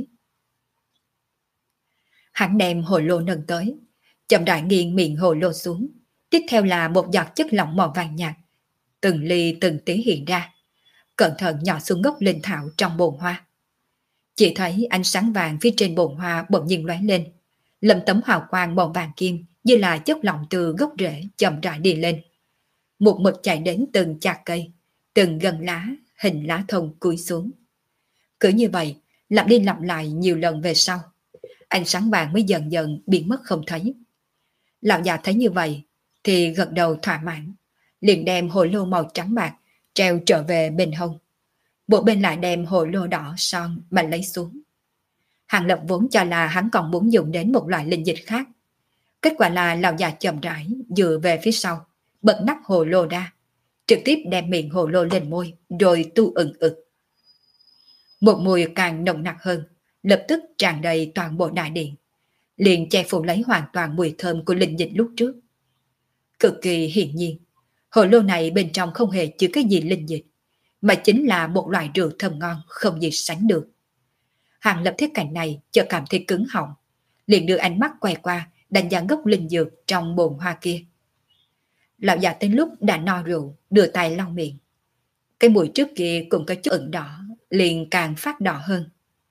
Speaker 1: Hắn đem hồ lô nâng tới, chậm rãi nghiêng miệng hồ lô xuống, tiếp theo là một giọt chất lỏng màu vàng nhạt, từng ly từng tí hiện ra, cẩn thận nhỏ xuống gốc linh thảo trong bồn hoa. Chỉ thấy ánh sáng vàng phía trên bồn hoa bỗng nhiên lóe lên, lầm tấm hào quang màu vàng kim như là chất lỏng từ gốc rễ chậm rãi đi lên, một mực chạy đến từng chạc cây, từng gần lá, hình lá thông cúi xuống. Cứ như vậy, lặp đi lặp lại nhiều lần về sau, ánh sáng vàng mới dần dần biến mất không thấy. Lão già thấy như vậy thì gật đầu thỏa mãn, liền đem hồ lô màu trắng bạc treo trở về bên hông, bộ bên lại đem hồ lô đỏ son mà lấy xuống. Hàng Lập vốn cho là hắn còn muốn dùng đến một loại linh dịch khác, kết quả là lão già chậm rãi dựa về phía sau, bật nắp hồ lô ra, trực tiếp đem miệng hồ lô lên môi rồi tu ừng ực. Một mùi càng nồng nặc hơn lập tức tràn đầy toàn bộ đại điện, liền che phủ lấy hoàn toàn mùi thơm của linh dịch lúc trước. Cực kỳ hiển nhiên, hồ lô này bên trong không hề chứa cái gì linh dịch, mà chính là một loại rượu thơm ngon không gì sánh được. Hàng Lập thấy cảnh này chợt cảm thấy cứng họng, liền đưa ánh mắt quay qua đánh giá gốc linh dược trong bồn hoa kia. Lão già tới lúc đã no rượu, đưa tay lau miệng. Cái mùi trước kia cũng có chút ửng đỏ, liền càng phát đỏ hơn.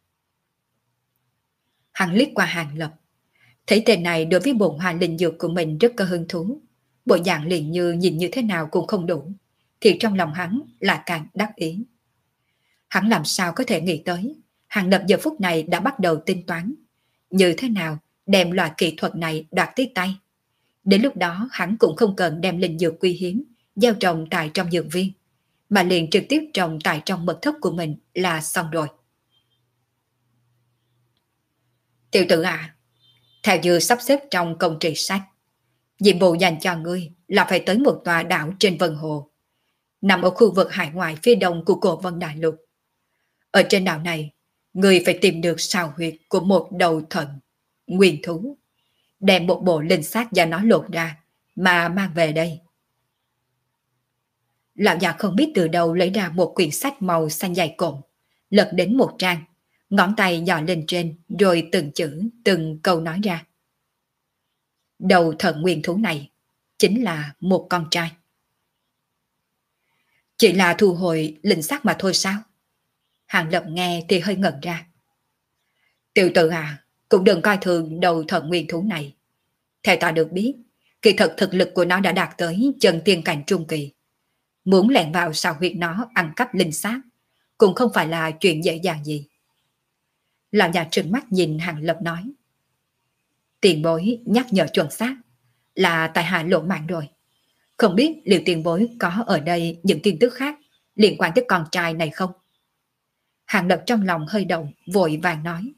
Speaker 1: Hắn liếc qua Hàng Lập, thấy tên này đối với bồn hoa linh dược của mình rất có hứng thú, bộ dạng liền như nhìn như thế nào cũng không đủ, thì trong lòng hắn là càng đắc ý. Hắn làm sao có thể nghĩ tới, Hàng Lập giờ phút này đã bắt đầu tính toán, như thế nào đem loại kỹ thuật này đoạt tới tay. Đến lúc đó hắn cũng không cần đem linh dược quý hiếm gieo trồng tại trong dược viên, mà liền trực tiếp trồng tại trong mật thất của mình là xong rồi. Tiểu tử à, theo như sắp xếp trong công trị sách, nhiệm vụ dành cho ngươi là phải tới một tòa đảo trên Vân Hồ, nằm ở khu vực hải ngoại phía đông của Cổ Vân Đại Lục. Ở trên đảo này, ngươi phải tìm được sao huyệt của một đầu thần, nguyên thú, đem một bộ linh xác do nó lột ra mà mang về đây. Lão già không biết từ đâu lấy ra một quyển sách màu xanh dày cộm, lật đến một trang, ngón tay dò lên trên rồi từng chữ, từng câu nói ra. Đầu thần nguyên thú này chính là một con trai. Chỉ là thu hồi linh xác mà thôi sao? Hàng Lập nghe thì hơi ngẩn ra. Tiểu tử à, cũng đừng coi thường đầu thần nguyên thú này. Theo ta được biết, kỳ thật thực lực của nó đã đạt tới chân tiên cảnh trung kỳ. Muốn lẻn vào sao huyệt nó ăn cắp linh xác cũng không phải là chuyện dễ dàng gì. Lão già trừng mắt nhìn Hàng Lập nói. Tiền bối nhắc nhở chuẩn xác, là tại hạ lộ mạng rồi. Không biết liệu tiền bối có ở đây những tin tức khác liên quan tới con trai này không? Hàng Lập trong lòng hơi động, vội vàng nói.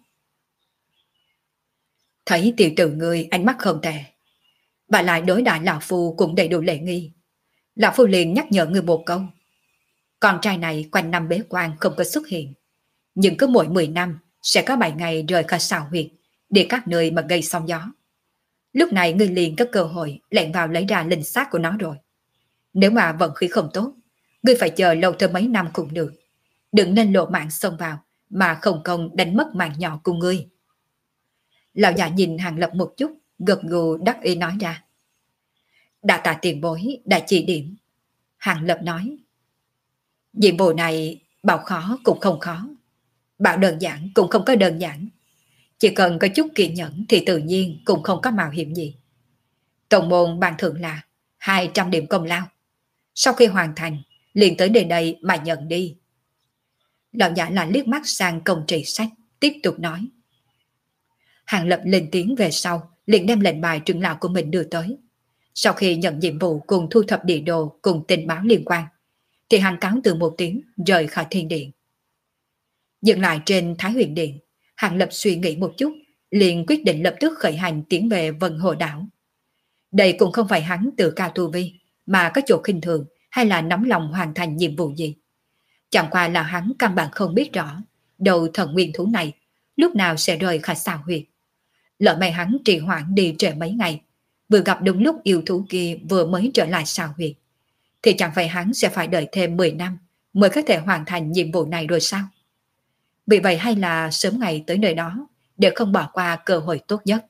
Speaker 1: Thấy tiểu tử người ánh mắt không tệ, và lại đối đại lão phu cũng đầy đủ lễ nghi. Lão phu liền nhắc nhở người một câu. Con trai này quanh năm bế quan không có xuất hiện, nhưng cứ mỗi mười năm sẽ có bảy ngày rời khỏi xào huyệt, đi các nơi mà gây sóng gió. Lúc này ngươi liền có cơ hội lẻn vào lấy ra linh xác của nó rồi. Nếu mà vận khí không tốt, ngươi phải chờ lâu thêm mấy năm cũng được. Đừng nên lộ mạng xông vào mà không công đánh mất mạng nhỏ của ngươi. Lão già nhìn Hàng Lập một chút, gật gù đắc ý nói ra. Đã tạ tiền bối đã chỉ điểm. Hàng Lập nói. Nhiệm vụ này bảo khó cũng không khó, bảo đơn giản cũng không có đơn giản. Chỉ cần có chút kiên nhẫn thì tự nhiên cũng không có mạo hiểm gì. Tổng môn ban thưởng là hai trăm điểm công lao. Sau khi hoàn thành, liền tới nơi đây mà nhận đi. Lão giả lại liếc mắt sang công trị sách, tiếp tục nói. Hàng Lập lên tiếng về sau, liền đem lệnh bài trưởng lão của mình đưa tới. Sau khi nhận nhiệm vụ cùng thu thập địa đồ cùng tình báo liên quan, thì hắn cáo từ một tiếng rời khỏi thiên điện. Dừng lại trên Thái Huyền Điện, Hàng Lập suy nghĩ một chút, liền quyết định lập tức khởi hành tiến về Vân Hồ Đảo. Đây cũng không phải hắn tự cao tu vi, mà có chỗ khinh thường hay là nóng lòng hoàn thành nhiệm vụ gì. Chẳng qua là hắn căn bản không biết rõ đầu thần nguyên thú này lúc nào sẽ rời khỏi xào huyệt. Lỡ may hắn trì hoãn đi trễ mấy ngày, vừa gặp đúng lúc yêu thú kia vừa mới trở lại xào huyệt, thì chẳng phải hắn sẽ phải đợi thêm mười năm mới có thể hoàn thành nhiệm vụ này rồi sao? Vì vậy hay là sớm ngày tới nơi đó để không bỏ qua cơ hội tốt nhất.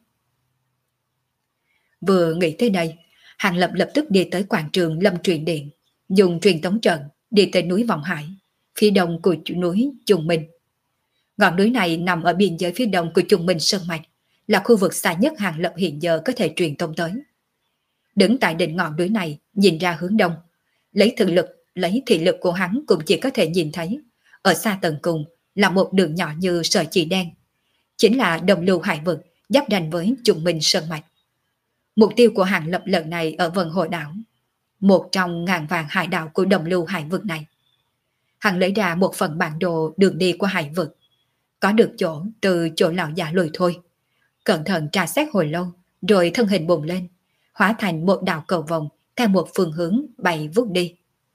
Speaker 1: Vừa nghĩ tới đây, Hàng Lập lập tức đi tới quảng trường Lâm Truyền Điện, dùng truyền tống trận đi tới núi Vọng Hải, phía đông của núi Trùng Minh. Ngọn núi này nằm ở biên giới phía đông của Trung Minh Sơn Mạch, là khu vực xa nhất Hàng Lập hiện giờ có thể truyền tông tới. Đứng tại đỉnh ngọn núi này, nhìn ra hướng đông, lấy thực lực, lấy thị lực của hắn cũng chỉ có thể nhìn thấy, ở xa tận cùng là một đường nhỏ như sợi chỉ đen, chính là Đồng Lưu Hải vực giáp ranh với Trung Minh Sơn Mạch. Mục tiêu của Hàng Lập lần này ở Vân Hồ đảo, một trong ngàn vàng hải đảo của Đồng Lưu Hải vực này. Hắn lấy ra một phần bản đồ đường đi của hải vực, có được chỗ từ chỗ lão già lùi thôi. Cẩn thận tra xét hồi lâu, rồi thân hình bùng lên, hóa thành một đạo cầu vòng theo một phương hướng bay vút đi.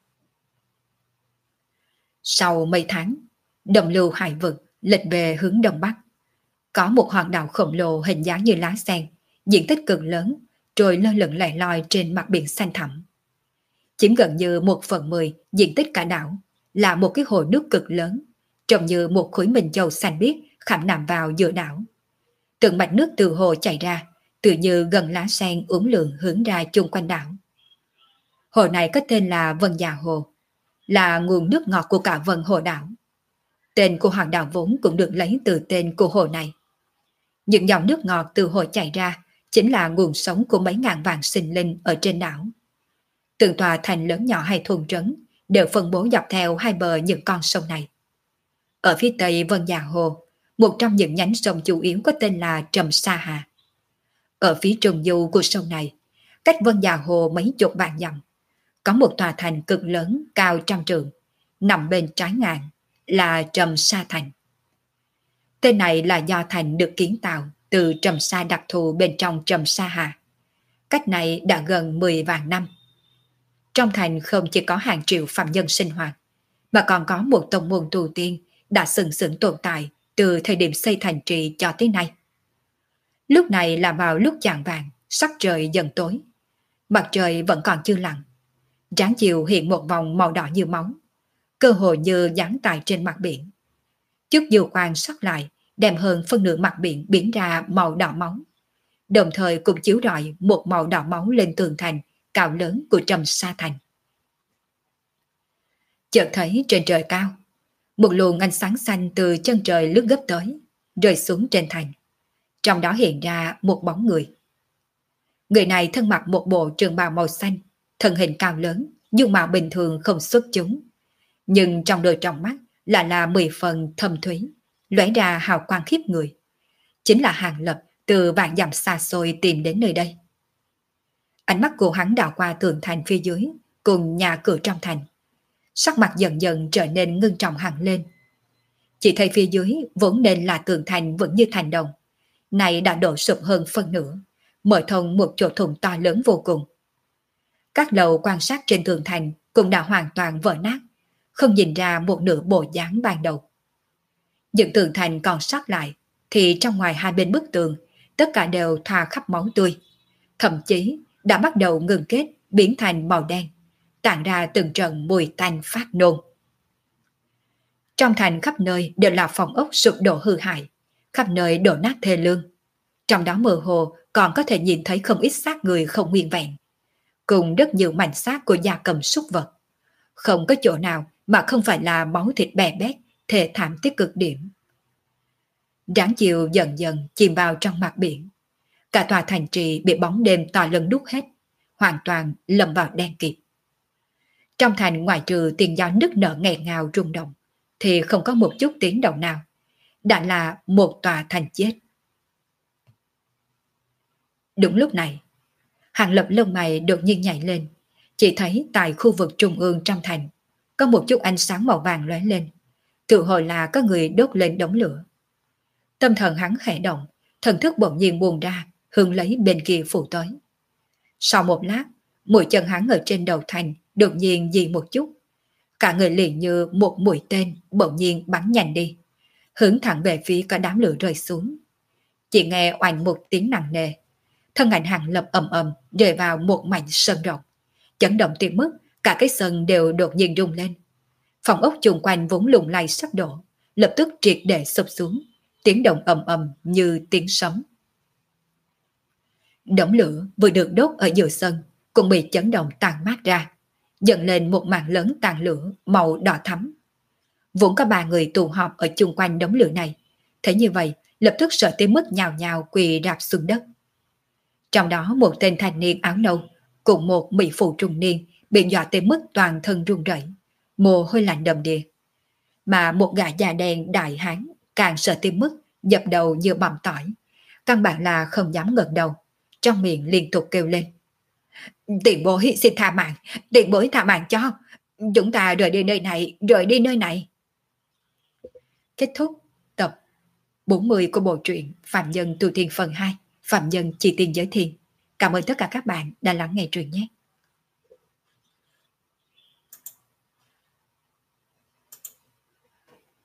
Speaker 1: Sau mấy tháng, Đồng Lưu Hải vực lệch về hướng đông bắc. Có một hòn đảo khổng lồ hình dáng như lá sen, diện tích cực lớn, rồi lơ lửng lẻ loi trên mặt biển xanh thẳm. Chiếm gần như một phần mười diện tích cả đảo, là một cái hồ nước cực lớn, trông như một khối minh châu xanh biếc khảm nằm vào giữa đảo. Từng mạch nước từ hồ chảy ra, tự như gần lá sen uốn lượn hướng ra chung quanh đảo. Hồ này có tên là Vân Già Hồ, là nguồn nước ngọt của cả Vân Hồ đảo. Tên của hòn đảo vốn cũng được lấy từ tên của hồ này. Những dòng nước ngọt từ hồ chảy ra chính là nguồn sống của mấy ngàn vạn sinh linh ở trên đảo. Từng tòa thành lớn nhỏ hay thôn trấn đều phân bố dọc theo hai bờ những con sông này. Ở phía tây Vân Già Hồ, một trong những nhánh sông chủ yếu có tên là Trầm Sa Hà. Ở phía trung du của sông này, cách Vân Già Hồ mấy chục vạn dặm, có một tòa thành cực lớn cao trăm trượng, nằm bên trái ngàn, là Trầm Sa Thành. Tên này là do thành được kiến tạo từ trầm sa đặc thù bên trong Trầm Sa Hà. Cách này đã gần mười vạn năm. Trong thành không chỉ có hàng triệu phạm nhân sinh hoạt, mà còn có một tông môn tu tiên đã sừng sững tồn tại từ thời điểm xây thành trì cho tới nay. Lúc này là vào lúc chạng vàng, sắc trời dần tối. Mặt trời vẫn còn chưa lặn. Ráng chiều hiện một vòng màu đỏ như máu, cơ hồ như dán tại trên mặt biển. Chút dư quang sắc lại, đem hơn phân nửa mặt biển biến ra màu đỏ máu. Đồng thời cũng chiếu rọi một màu đỏ máu lên tường thành cao lớn của Trầm Sa Thành. Chợt thấy trên trời cao, một luồng ánh sáng xanh từ chân trời lướt gấp tới, rơi xuống trên thành. Trong đó hiện ra một bóng người. Người này thân mặc một bộ trường bào màu xanh, thân hình cao lớn, dung mạo bình thường không xuất chúng. Nhưng trong đôi trong mắt là là mười phần thâm thúy, lóe ra hào quang khiếp người. Chính là Hàng Lập từ vạn dặm xa xôi tìm đến nơi đây. Ánh mắt của hắn đảo qua tường thành phía dưới cùng nhà cửa trong thành. Sắc mặt dần dần trở nên ngưng trọng hẳn lên. Chỉ thấy phía dưới vốn nên là tường thành vững như thành đồng, này đã đổ sụp hơn phân nửa, mở thông một chỗ thủng to lớn vô cùng. Các lầu quan sát trên tường thành cũng đã hoàn toàn vỡ nát, không nhìn ra một nửa bộ dáng ban đầu. Những tường thành còn sót lại thì trong ngoài hai bên bức tường tất cả đều thoa khắp máu tươi, thậm chí đã bắt đầu ngừng kết biến thành màu đen, tản ra từng trận mùi tanh phát nôn. Trong thành khắp nơi đều là phòng ốc sụp đổ hư hại, khắp nơi đổ nát thê lương. Trong đó mơ hồ còn có thể nhìn thấy không ít xác người không nguyên vẹn, cùng rất nhiều mảnh xác của gia cầm súc vật. Không có chỗ nào mà không phải là máu thịt bè bét, thê thảm tới cực điểm. Ráng chiều dần dần chìm vào trong mặt biển. Cả tòa thành trì bị bóng đêm to lớn đút hết, hoàn toàn lầm vào đen kịt. Trong thành ngoài trừ tiếng gió nức nở nghẹn ngào rung động, thì không có một chút tiếng động nào. Đã là một tòa thành chết. Đúng lúc này, Hàng Lập lông mày đột nhiên nhảy lên, chỉ thấy tại khu vực trung ương trong thành có một chút ánh sáng màu vàng lóe lên, tự hồi là có người đốt lên đống lửa. Tâm thần hắn khẽ động, thần thức bỗng nhiên buông ra, hướng lấy bên kia phủ tới. Sau một lát, mũi chân hắn ở trên đầu thành đột nhiên dị một chút, cả người liền như một mũi tên bỗng nhiên bắn nhanh đi, hướng thẳng về phía có đám lửa rơi xuống. Chỉ nghe oanh một tiếng nặng nề, thân ảnh Hàng Lập ầm ầm rơi vào một mảnh sân rộng, chấn động tới mức cả cái sân đều đột nhiên rung lên. Phòng ốc chung quanh vốn lung lay sắp đổ, lập tức triệt để sụp xuống, tiếng động ầm ầm như tiếng sấm. Đống lửa vừa được đốt ở giữa sân cũng bị chấn động tàn mát ra, dần lên một màn lớn tàn lửa màu đỏ thắm. Vốn có ba người tụ họp ở chung quanh đống lửa này. Thế như vậy, lập tức sợ tới mức nhào nhào quỳ rạp xuống đất. Trong đó một tên thanh niên áo nâu, cùng một mỹ phụ trung niên, bị dọa tới mức toàn thân run rẩy, mồ hôi lạnh đầm đìa. Mà một gã già đen đại hán càng sợ tới mức dập đầu như bằm tỏi, căn bản là không dám ngẩng đầu, trong miệng liên tục kêu lên: tiền bối xin tha mạng, tiền bối tha mạng cho, chúng ta rời đi nơi này, rời đi nơi này. Kết thúc tập bốn mươi của bộ truyện Phạm Nhân Tu Tiên phần hai. Phạm Nhân Chi Tiên Giới Thiền. Cảm ơn tất cả các bạn đã lắng nghe truyện nhé.